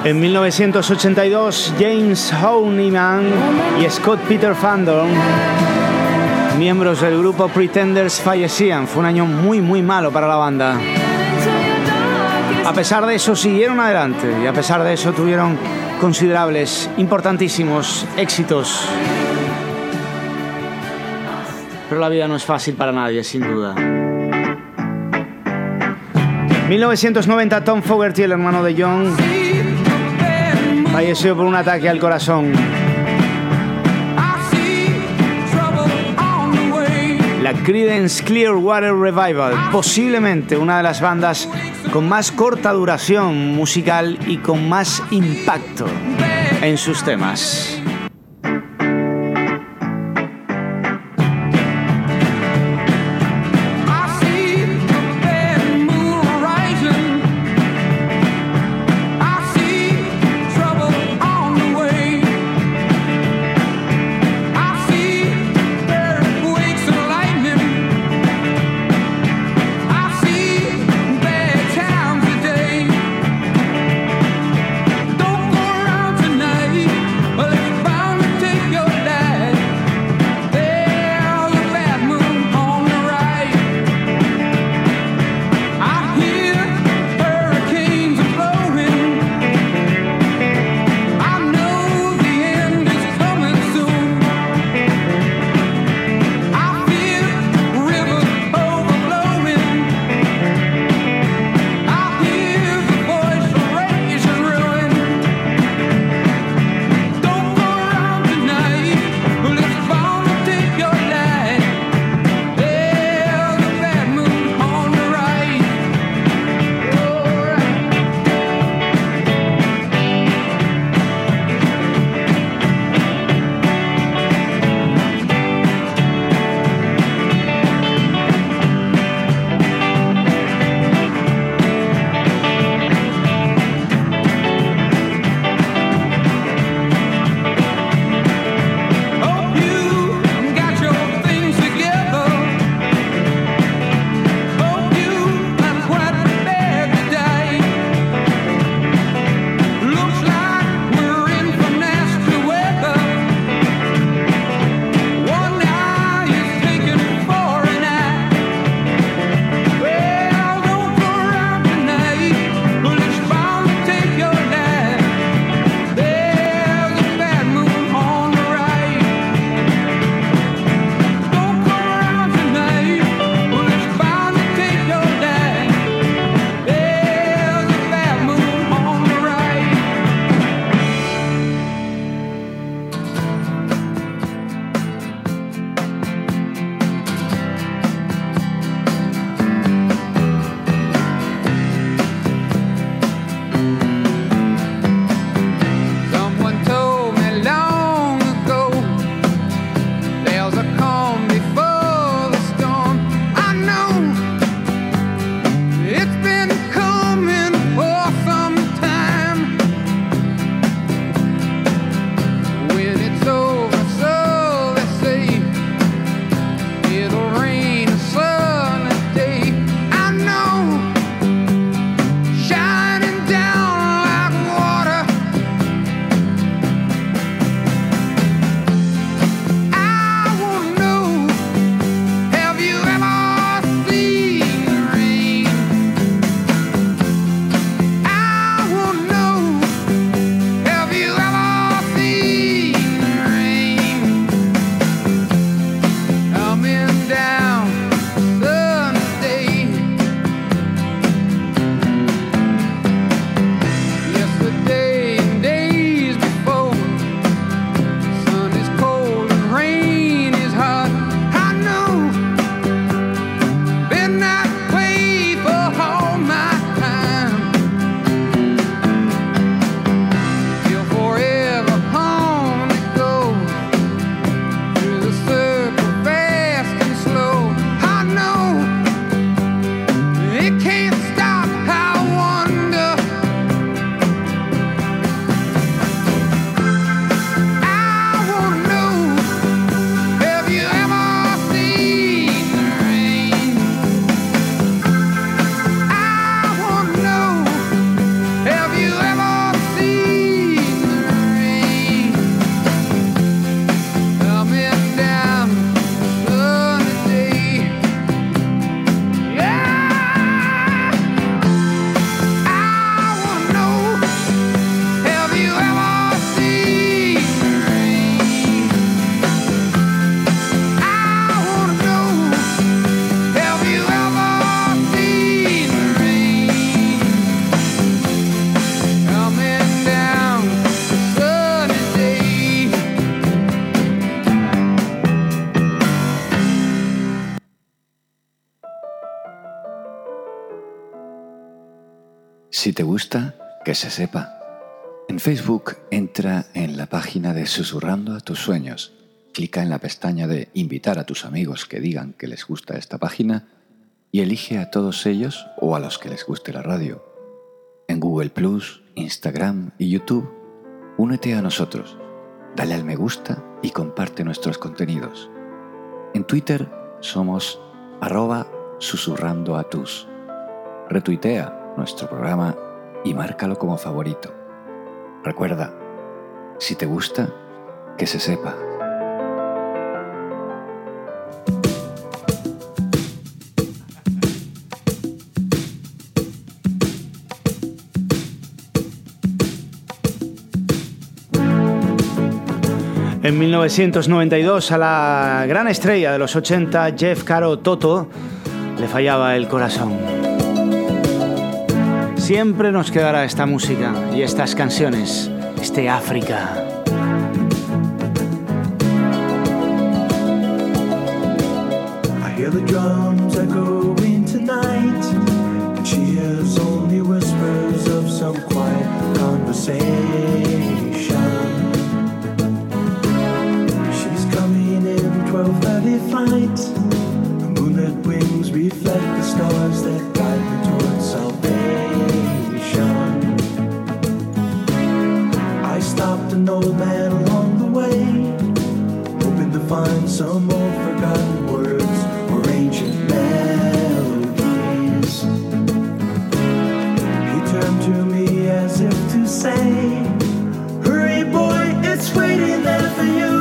En mil novecientos ochenta y dos, James Honeyman y Scott Peter Fandor, miembros del grupo Pretenders, fallecían. Fue un año muy, muy malo para la banda. A pesar de eso, siguieron adelante y a pesar de eso tuvieron considerables, importantísimos éxitos. Pero la vida no es fácil para nadie, sin duda. mil novecientos noventa, Tom Fogerty, el hermano de John, falleció por un ataque al corazón. La Creedence Clearwater Revival, posiblemente una de las bandas con más corta duración musical y con más impacto en sus temas. Well, Si te gusta, que se sepa. En Facebook entra en la página de Susurrando a tus sueños. Clica en la pestaña de Invitar a tus amigos que digan que les gusta esta página y elige a todos ellos o a los que les guste la radio. En Google Plus, Instagram y YouTube, únete a nosotros. Dale al me gusta y comparte nuestros contenidos. En Twitter somos arroba susurrando a tus. Retuitea nuestro programa y márcalo como favorito. Recuerda, si te gusta, que se sepa. En mil novecientos noventa y dos, a la gran estrella de los ochenta, Jeff Caro Toto, le fallaba el corazón. Siempre nos quedará esta música y estas canciones, este África. I hear the drums echoing tonight, and she hears only whispers of some quiet conversation. She's coming in twelve thirty flight. The moonlit wings reflect the stars that guide me towards salvation. I stopped an old man along the way, hoping to find some old forgotten words or ancient melodies. He turned to me as if to say, hurry boy, it's waiting there for you.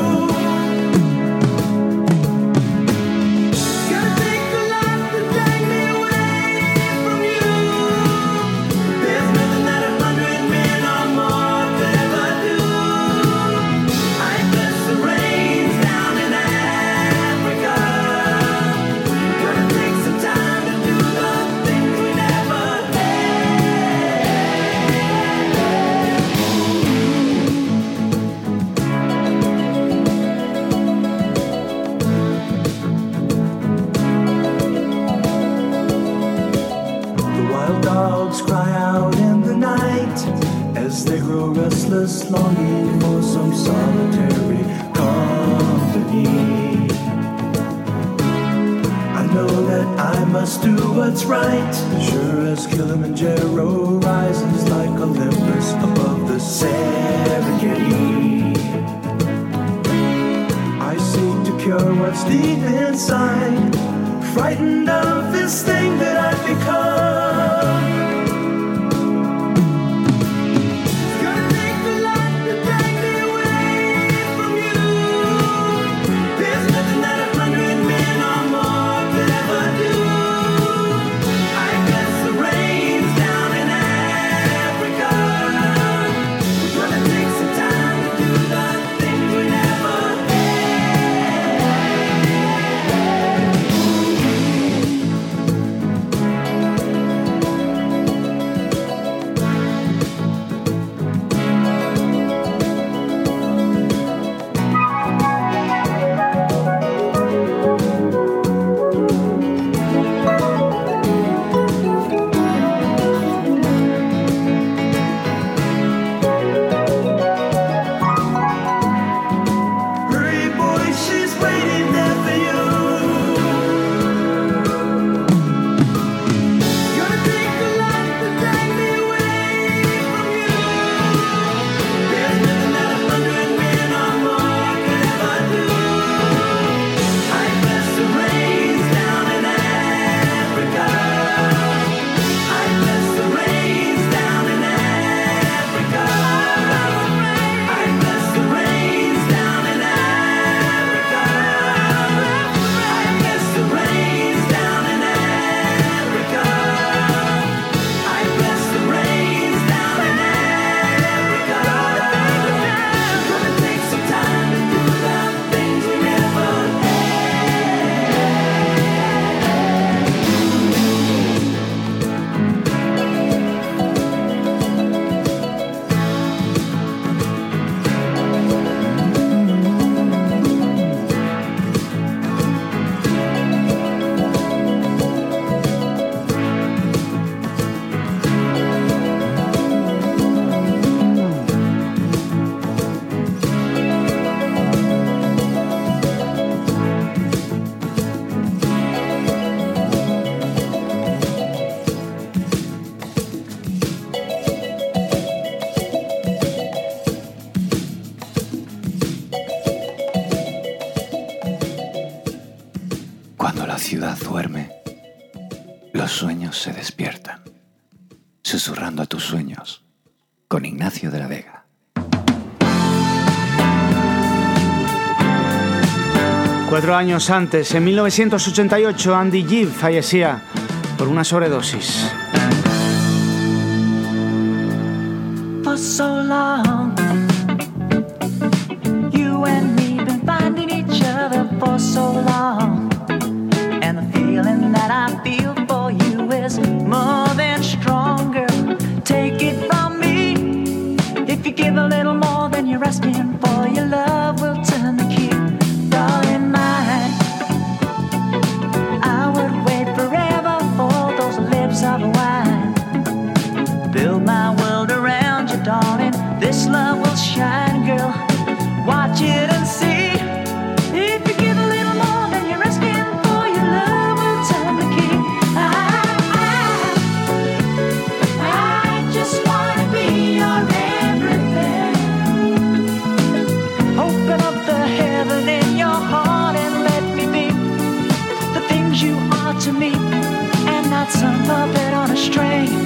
Longing for some solitary company. I know that I must do what's right, sure as Kilimanjaro rises like Olympus above the Serengeti. I seek to cure what's deep inside, frightened of this thing that I've become. Los sueños se despiertan. Susurrando a tus sueños. Con Ignacio de la Vega. Cuatro años antes, en mil novecientos ochenta y ocho, Andy Gibb fallecía por una sobredosis. For so long, you and me been finding each other for so long, and the feeling that I feel for you is more than stronger. Take it from me, if you give a little more than you're asking for, your love will turn the key, darling mine. I would wait forever for those lips of wine, build my world around you, darling. This love will shine, girl. Watch it and see. If you give a little more than you're asking for, your love will turn the key. I, I, I just wanna be your everything. Open up the heaven in your heart and let me be the things you are to me, and not some puppet on a string.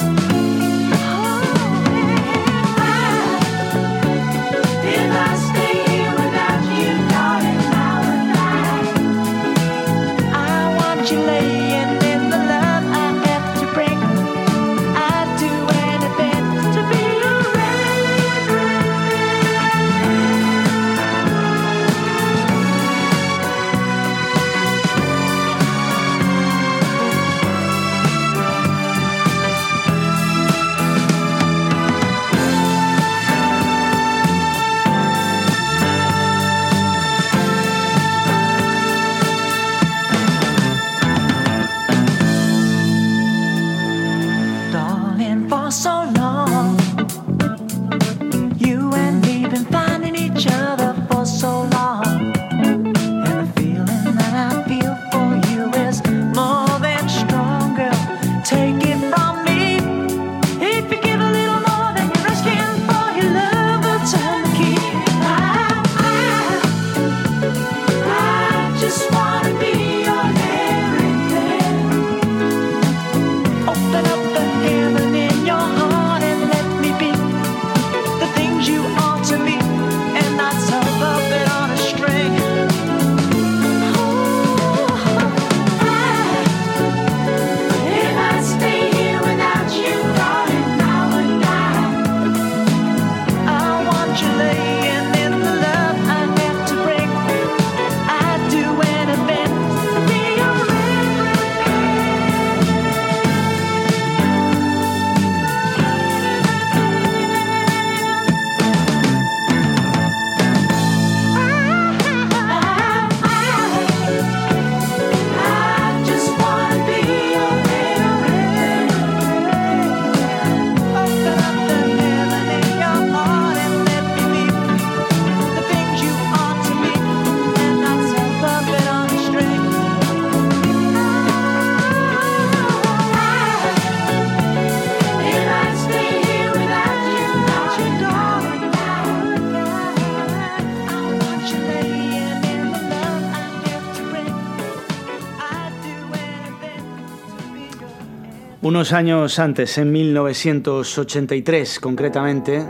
Unos años antes, en mil novecientos ochenta y tres concretamente,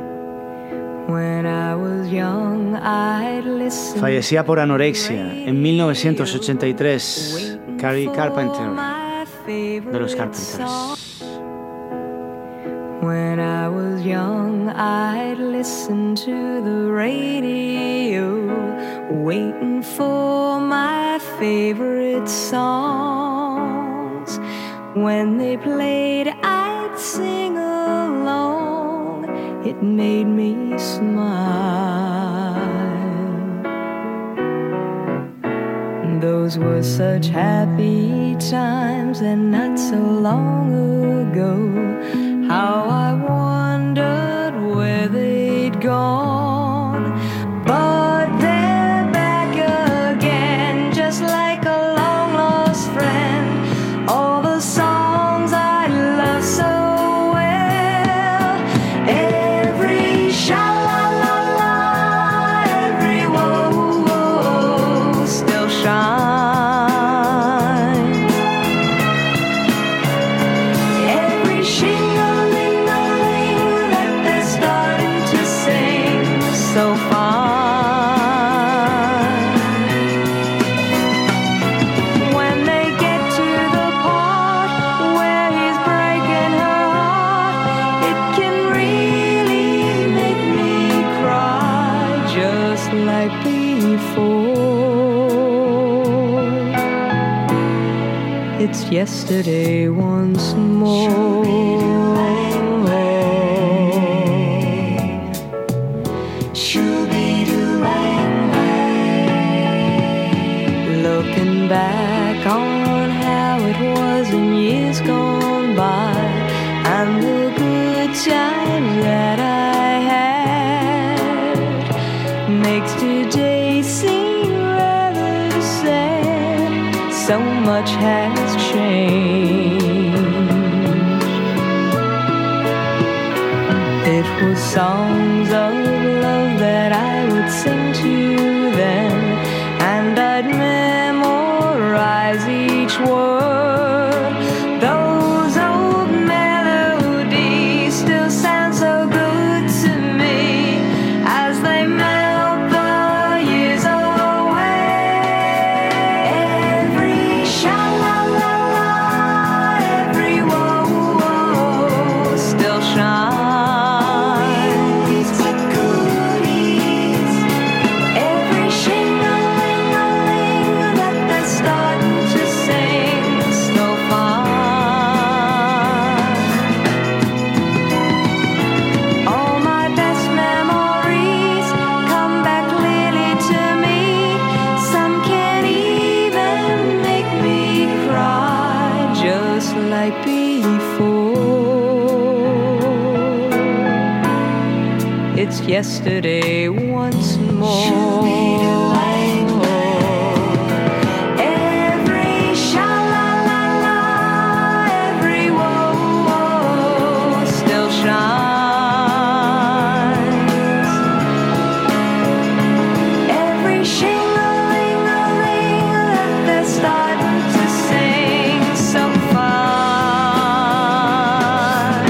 fallecía por anorexia. En mil novecientos ochenta y tres, Carrie Carpenter, de los Carpenters. When I was young, I'd listen to the radio, waiting for my favorite songs. When they played, I'd sing along. It made me smile. Those were such happy times, and not so long ago. How I wondered where they'd gone. But they're back again, just like a long lost friend. All the songs I love so well, every sha-la-la-la, every whoa-whoa still shines. it's yesterday once more. Looking back on how it was in years gone by, and the good times that I had, makes today seem rather sad. So much has changed. It was songs of love that I would sing to them, and I'd memorize each word. Those old melodies still sound so good to me as they melt the years away. Every sha-la-la-la, every whoa-whoa still shines. Every shing-a-ling-a-ling that they're starting to sing still fine. All my best memories come back clearly to me. Some can even make me cry just like before. It's yesterday once more. Every sha-la-la-la, every whoa-whoa still shines. Every shing-a-ling-a-ling that they're starting to sing so fine.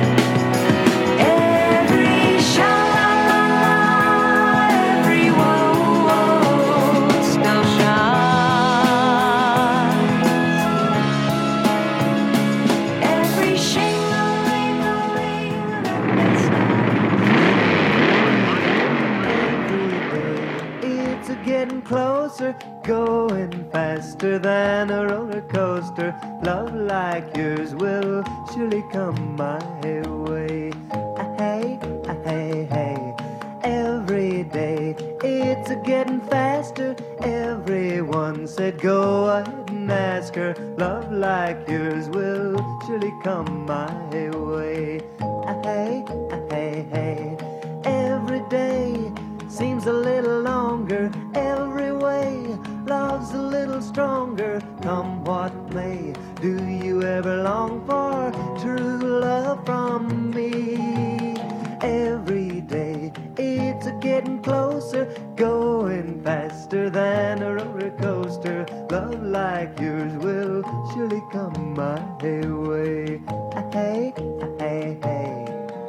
Every sha-la-la-la, every whoa-whoa still shines. Every shing-a-ling-a-ling that they're It's a getting closer, going faster than a roller coaster. Love like yours will surely come my way. Ah, hey, ah, hey, hey. Every day it's a getting faster. Everyone said go ahead and ask her. Love like yours will surely come my way. Ah, hey, ah, hey, hey. Every day seems a little longer. Every way love's a little stronger. Come what may, do you ever long for true love from me? Every day it's a getting closer, going faster than a roller coaster. Love like yours will surely come my way. Ah, hey, ah, hey, hey.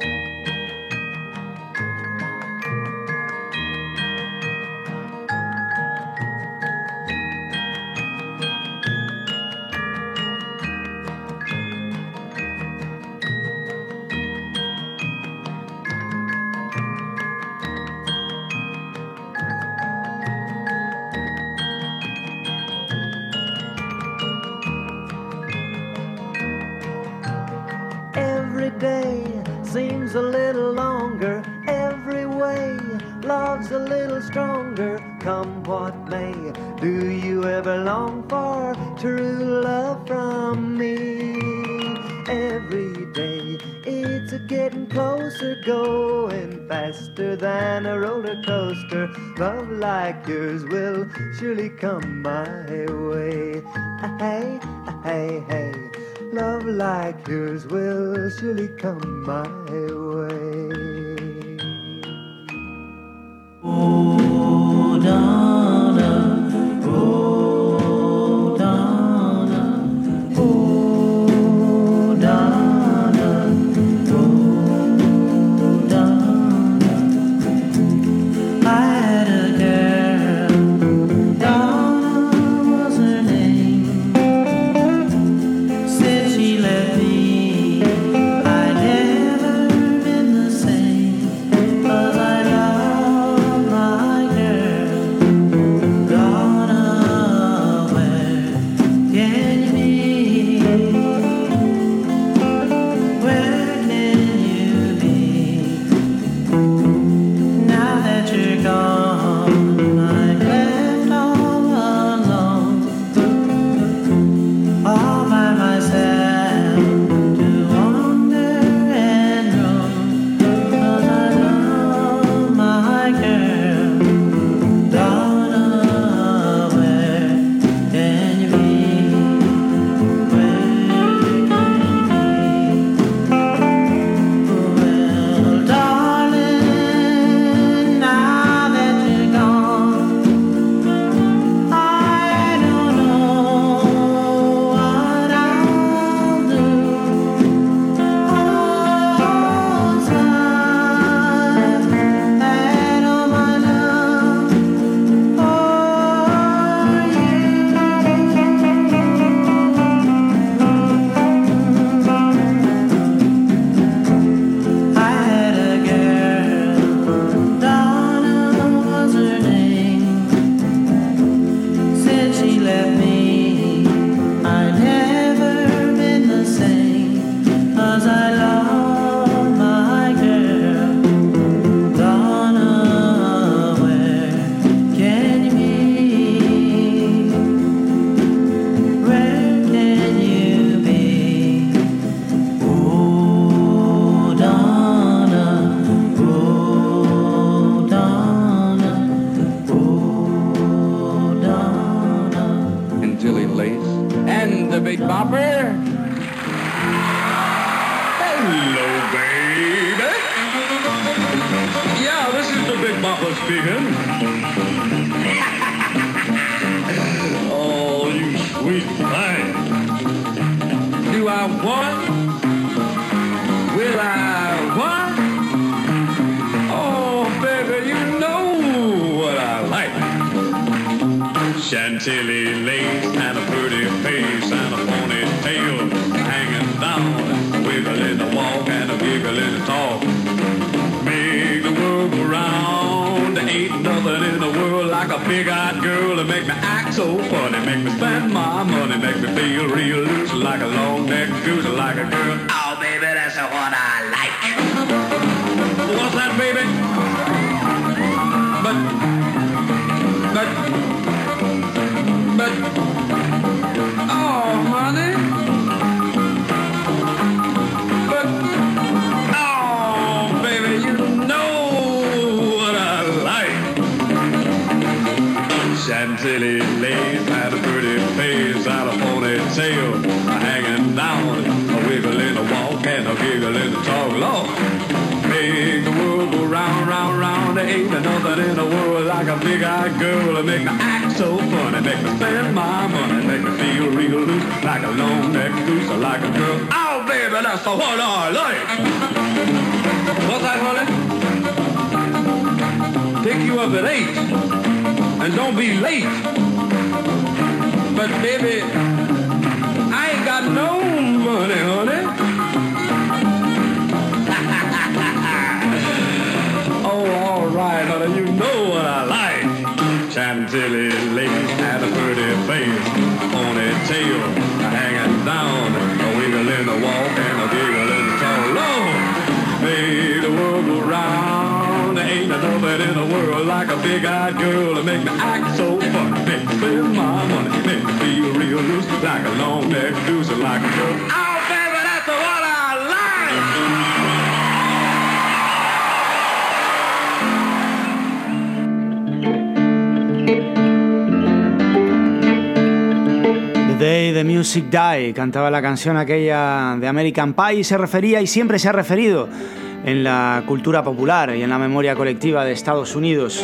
Every day seems a little longer. Every way love's a little stronger. Come what may, do you ever long for true love from me? Every day it's a getting closer, going faster than a roller coaster. Love like yours will surely come my way. Ah, hey, ah, hey, hey. Love like yours will surely come my way. Oh, Donna, oh, Donna, oh, Donna, oh, Donna. I had a girl, Donna was her name. Said she left me, I'd never been the same. 'Cause I love my speaking. Oh, you sweet thing. Do I want? Will I want? Oh, baby, you know what I like. Chantilly lace and a pretty face and a ponytail hanging down, wiggling the walk and a giggling the talk. Make the world go round. Ain't nothing in the world like a big-eyed girl to make me act so funny, make me spend my money, make me feel real loose like a long-necked goose, like a girl. Oh, baby, that's the one I like. What's that, baby? But, but, but, oh, honey. But, oh, baby, you know what I like. Chantilly lace had a pretty face, had a ponytail hanging down, a wiggle in the walk and a giggle in the talk. Lord, make the world go round, round, round. There ain't nothing in the world like a big-eyed girl to make me act so funny, make me spend my money, make me feel real loose like a long-necked goose or like a girl. Oh, baby, that's the one I like. What's that, honey? Pick you up at eight, and don't be late. But baby, I ain't got no money, honey. Oh, all right, honey, you know what I like. Chantilly lace and a pretty face, ponytail hanging down, a wiggle in the walk and a giggle in the talk. Lord, made the world go round. There ain't nothing in the world like a big-eyed girl to make me act so funny, make me spend my money, make me feel real loose like a long-necked goose or like a girl. Oh, baby, that's the one I like. The Day the Music Die, cantaba la canción aquella de American Pie y se refería y siempre se ha referido en la cultura popular y en la memoria colectiva de Estados Unidos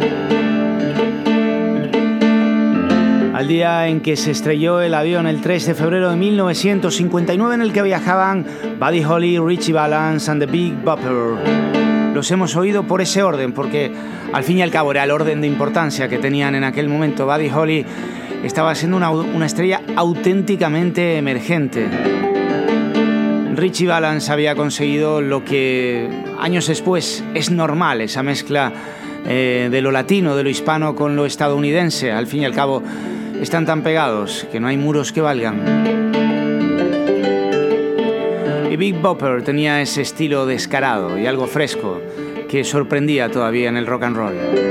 al día en que se estrelló el avión el tres de febrero de mil novecientos cincuenta y nueve en el que viajaban Buddy Holly, Ritchie Valens and the Big Bopper. Los hemos oído por ese orden porque al fin y al cabo era el orden de importancia que tenían en aquel momento. Buddy Holly estaba siendo una, una estrella auténticamente emergente. Ritchie Valens había conseguido lo que años después es normal, esa mezcla eh, de lo latino, de lo hispano con lo estadounidense. Al fin y al cabo están tan pegados que no hay muros que valgan. Y Big Bopper tenía ese estilo descarado y algo fresco que sorprendía todavía en el rock and roll.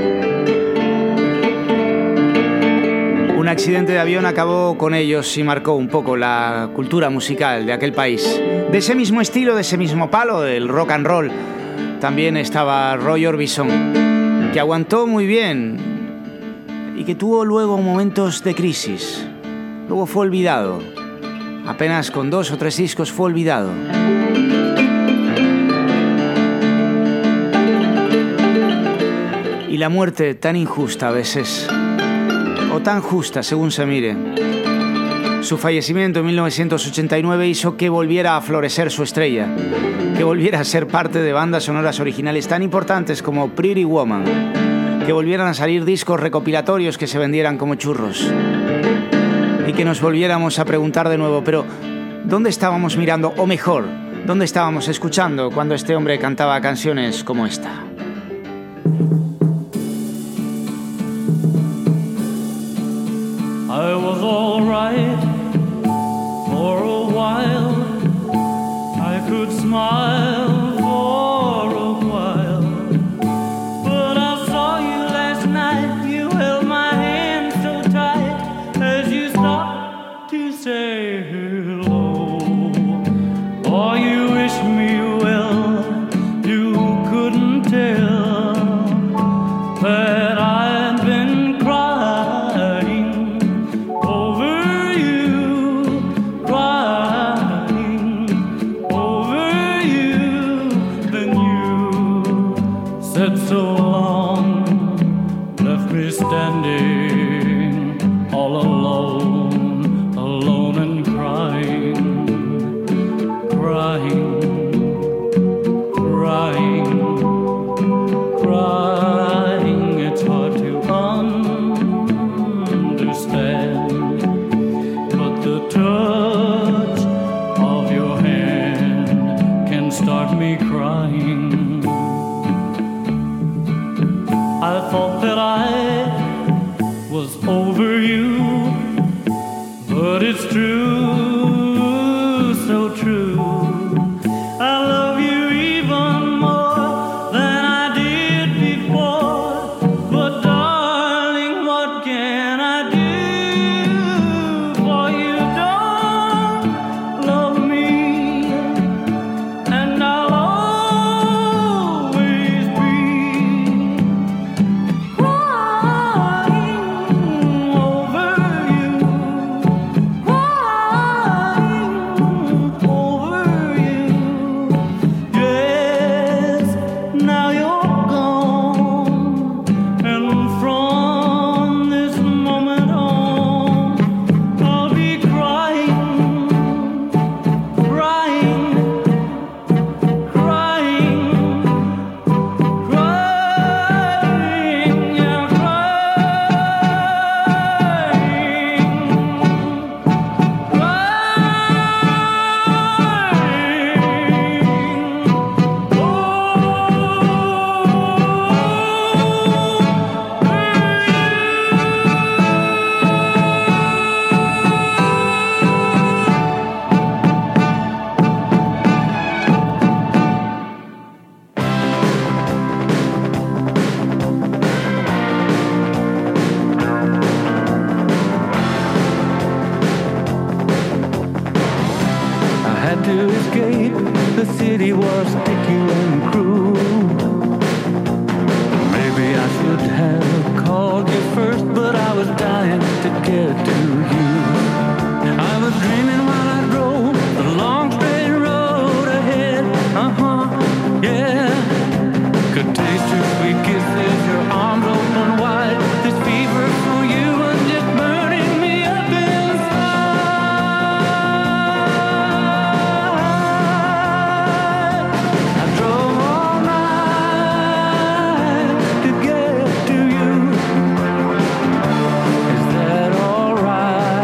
Un accidente de avión acabó con ellos y marcó un poco la cultura musical de aquel país. De ese mismo estilo, de ese mismo palo, del rock and roll, también estaba Roy Orbison, que aguantó muy bien y que tuvo luego momentos de crisis. Luego fue olvidado. Apenas con dos o tres discos fue olvidado. Y la muerte tan injusta a veces, o tan justa según se mire. Su fallecimiento en mil novecientos ochenta y nueve hizo que volviera a florecer su estrella, que volviera a ser parte de bandas sonoras originales tan importantes como Pretty Woman, que volvieran a salir discos recopilatorios que se vendieran como churros y que nos volviéramos a preguntar de nuevo, pero ¿dónde estábamos mirando? O mejor, ¿dónde estábamos escuchando cuando este hombre cantaba canciones como esta? I was all right for a while. I could smile for a while. But I saw you last night. You held my hand so tight as you stopped to say hello. Oh, you wish me well. You couldn't tell that I'd been crying over you, crying. start me crying. I thought that I was over you, but it's true, so true. I love you even more than I did before. But darling, what can I do? For you don't love me, and I'll always be crying over you, crying over you. Yes, now you're gone, and from this moment on, I'll be crying, crying, crying, crying, yeah, I had to escape. The city was sticky and cruel. Maybe I should have called you first, but I was dying to get to you. I was dreaming while I drove the long straight road ahead. Uh-huh, yeah. Could taste your sweet kisses, your arms open wide. This fever for you was just burning me up inside. I drove all night to get to you. Is that alright?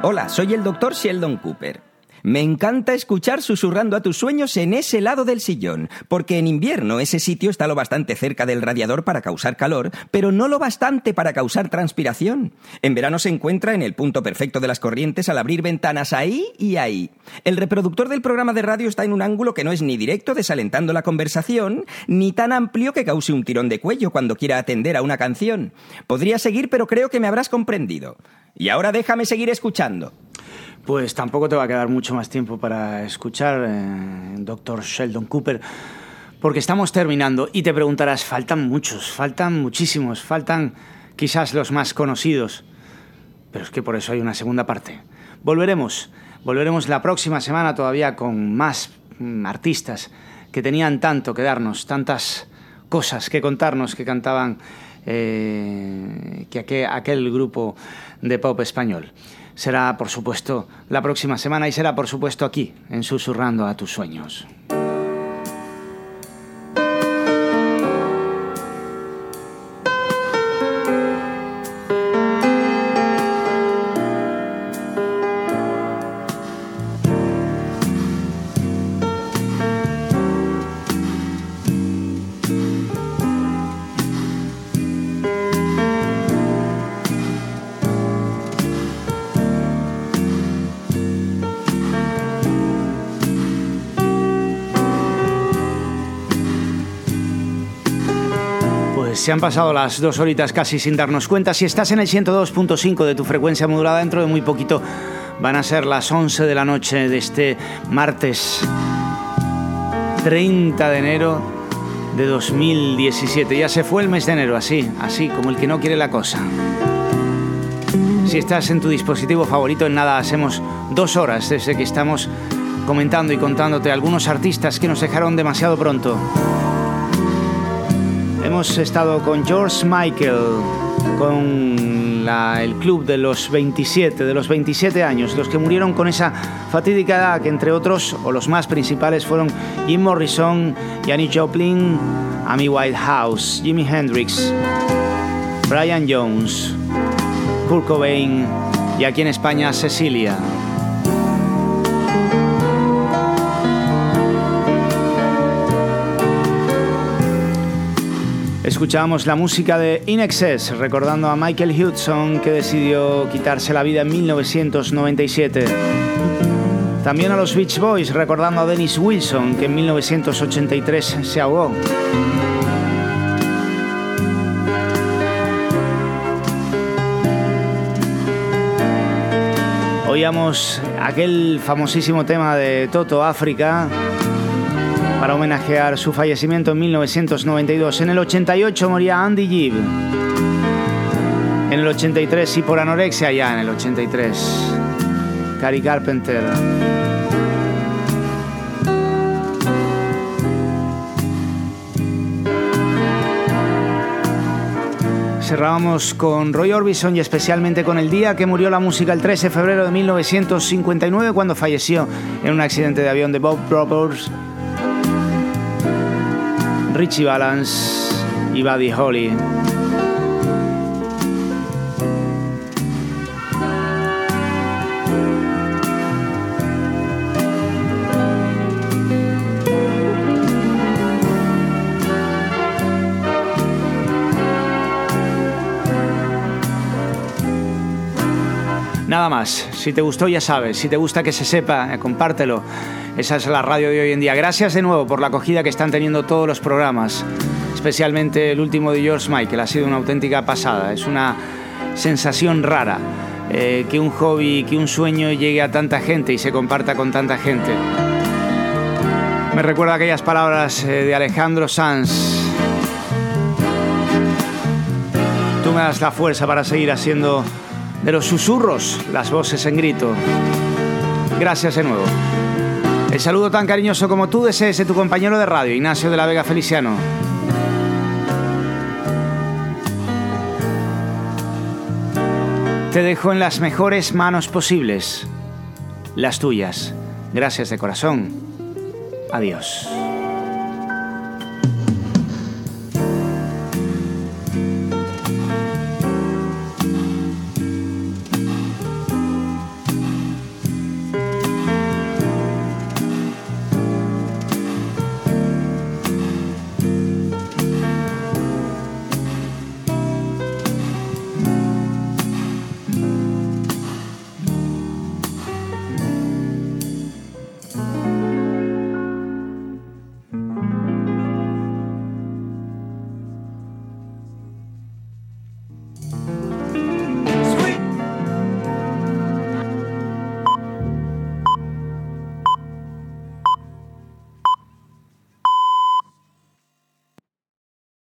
Hola, soy el doctor Sheldon Cooper. Me encanta escuchar Susurrando a tus sueños en ese lado del sillón, porque en invierno ese sitio está lo bastante cerca del radiador para causar calor, pero no lo bastante para causar transpiración. En verano se encuentra en el punto perfecto de las corrientes al abrir ventanas ahí y ahí. El reproductor del programa de radio está en un ángulo que no es ni directo desalentando la conversación, ni tan amplio que cause un tirón de cuello cuando quiera atender a una canción. Podría seguir, pero creo que me habrás comprendido. Y ahora déjame seguir escuchando. Pues tampoco te va a quedar mucho más tiempo para escuchar, eh, doctor Sheldon Cooper, porque estamos terminando y te preguntarás, faltan muchos, faltan muchísimos, faltan quizás los más conocidos, pero es que por eso hay una segunda parte. Volveremos, volveremos la próxima semana todavía con más mm, artistas que tenían tanto que darnos, tantas cosas que contarnos, que cantaban eh, que aquel, aquel grupo de pop español. Será, por supuesto, la próxima semana y será, por supuesto, aquí, en Susurrando a tus sueños. Se han pasado las dos horitas casi sin darnos cuenta. Si estás en el ciento dos punto cinco de tu frecuencia modulada, dentro de muy poquito van a ser las once de la noche de este martes treinta de enero de dos mil diecisiete. Ya se fue el mes de enero, así, así, como el que no quiere la cosa. Si estás en tu dispositivo favorito, en nada hacemos dos horas desde que estamos comentando y contándote algunos artistas que nos dejaron demasiado pronto. Hemos estado con George Michael, con la, el club de los veintisiete, de los veintisiete años, los que murieron con esa fatídica edad, que entre otros, o los más principales, fueron Jim Morrison, Janis Joplin, Amy Winehouse, Jimi Hendrix, Brian Jones, Kurt Cobain y aquí en España Cecilia. Escuchábamos la música de In Excess, recordando a Michael Hudson, que decidió quitarse la vida en mil novecientos noventa y siete. También a los Beach Boys, recordando a Dennis Wilson, que en mil novecientos ochenta y tres se ahogó. Oíamos aquel famosísimo tema de Toto África, para homenajear su fallecimiento en mil novecientos noventa y dos. En el ochenta y ocho moría Andy Gibb. En el ochenta y tres, y por anorexia ya en el ochenta y tres, Cary Carpenter. Cerrábamos con Roy Orbison y especialmente con el día que murió la música, el trece de febrero de mil novecientos cincuenta y nueve, cuando falleció en un accidente de avión de Bob Roberts, Richie Valens y Buddy Holly. Nada más. Si te gustó, ya sabes. Si te gusta que se sepa, eh, compártelo. Esa es la radio de hoy en día. Gracias de nuevo por la acogida que están teniendo todos los programas, especialmente el último de George Michael. Ha sido una auténtica pasada. Es una sensación rara eh, que un hobby, que un sueño llegue a tanta gente y se comparta con tanta gente. Me recuerda aquellas palabras eh, de Alejandro Sanz. Tú me das la fuerza para seguir haciendo de los susurros las voces en grito. Gracias de nuevo. El saludo tan cariñoso como tú desees de tu compañero de radio, Ignacio de la Vega Feliciano. Te dejo en las mejores manos posibles, las tuyas. Gracias de corazón. Adiós.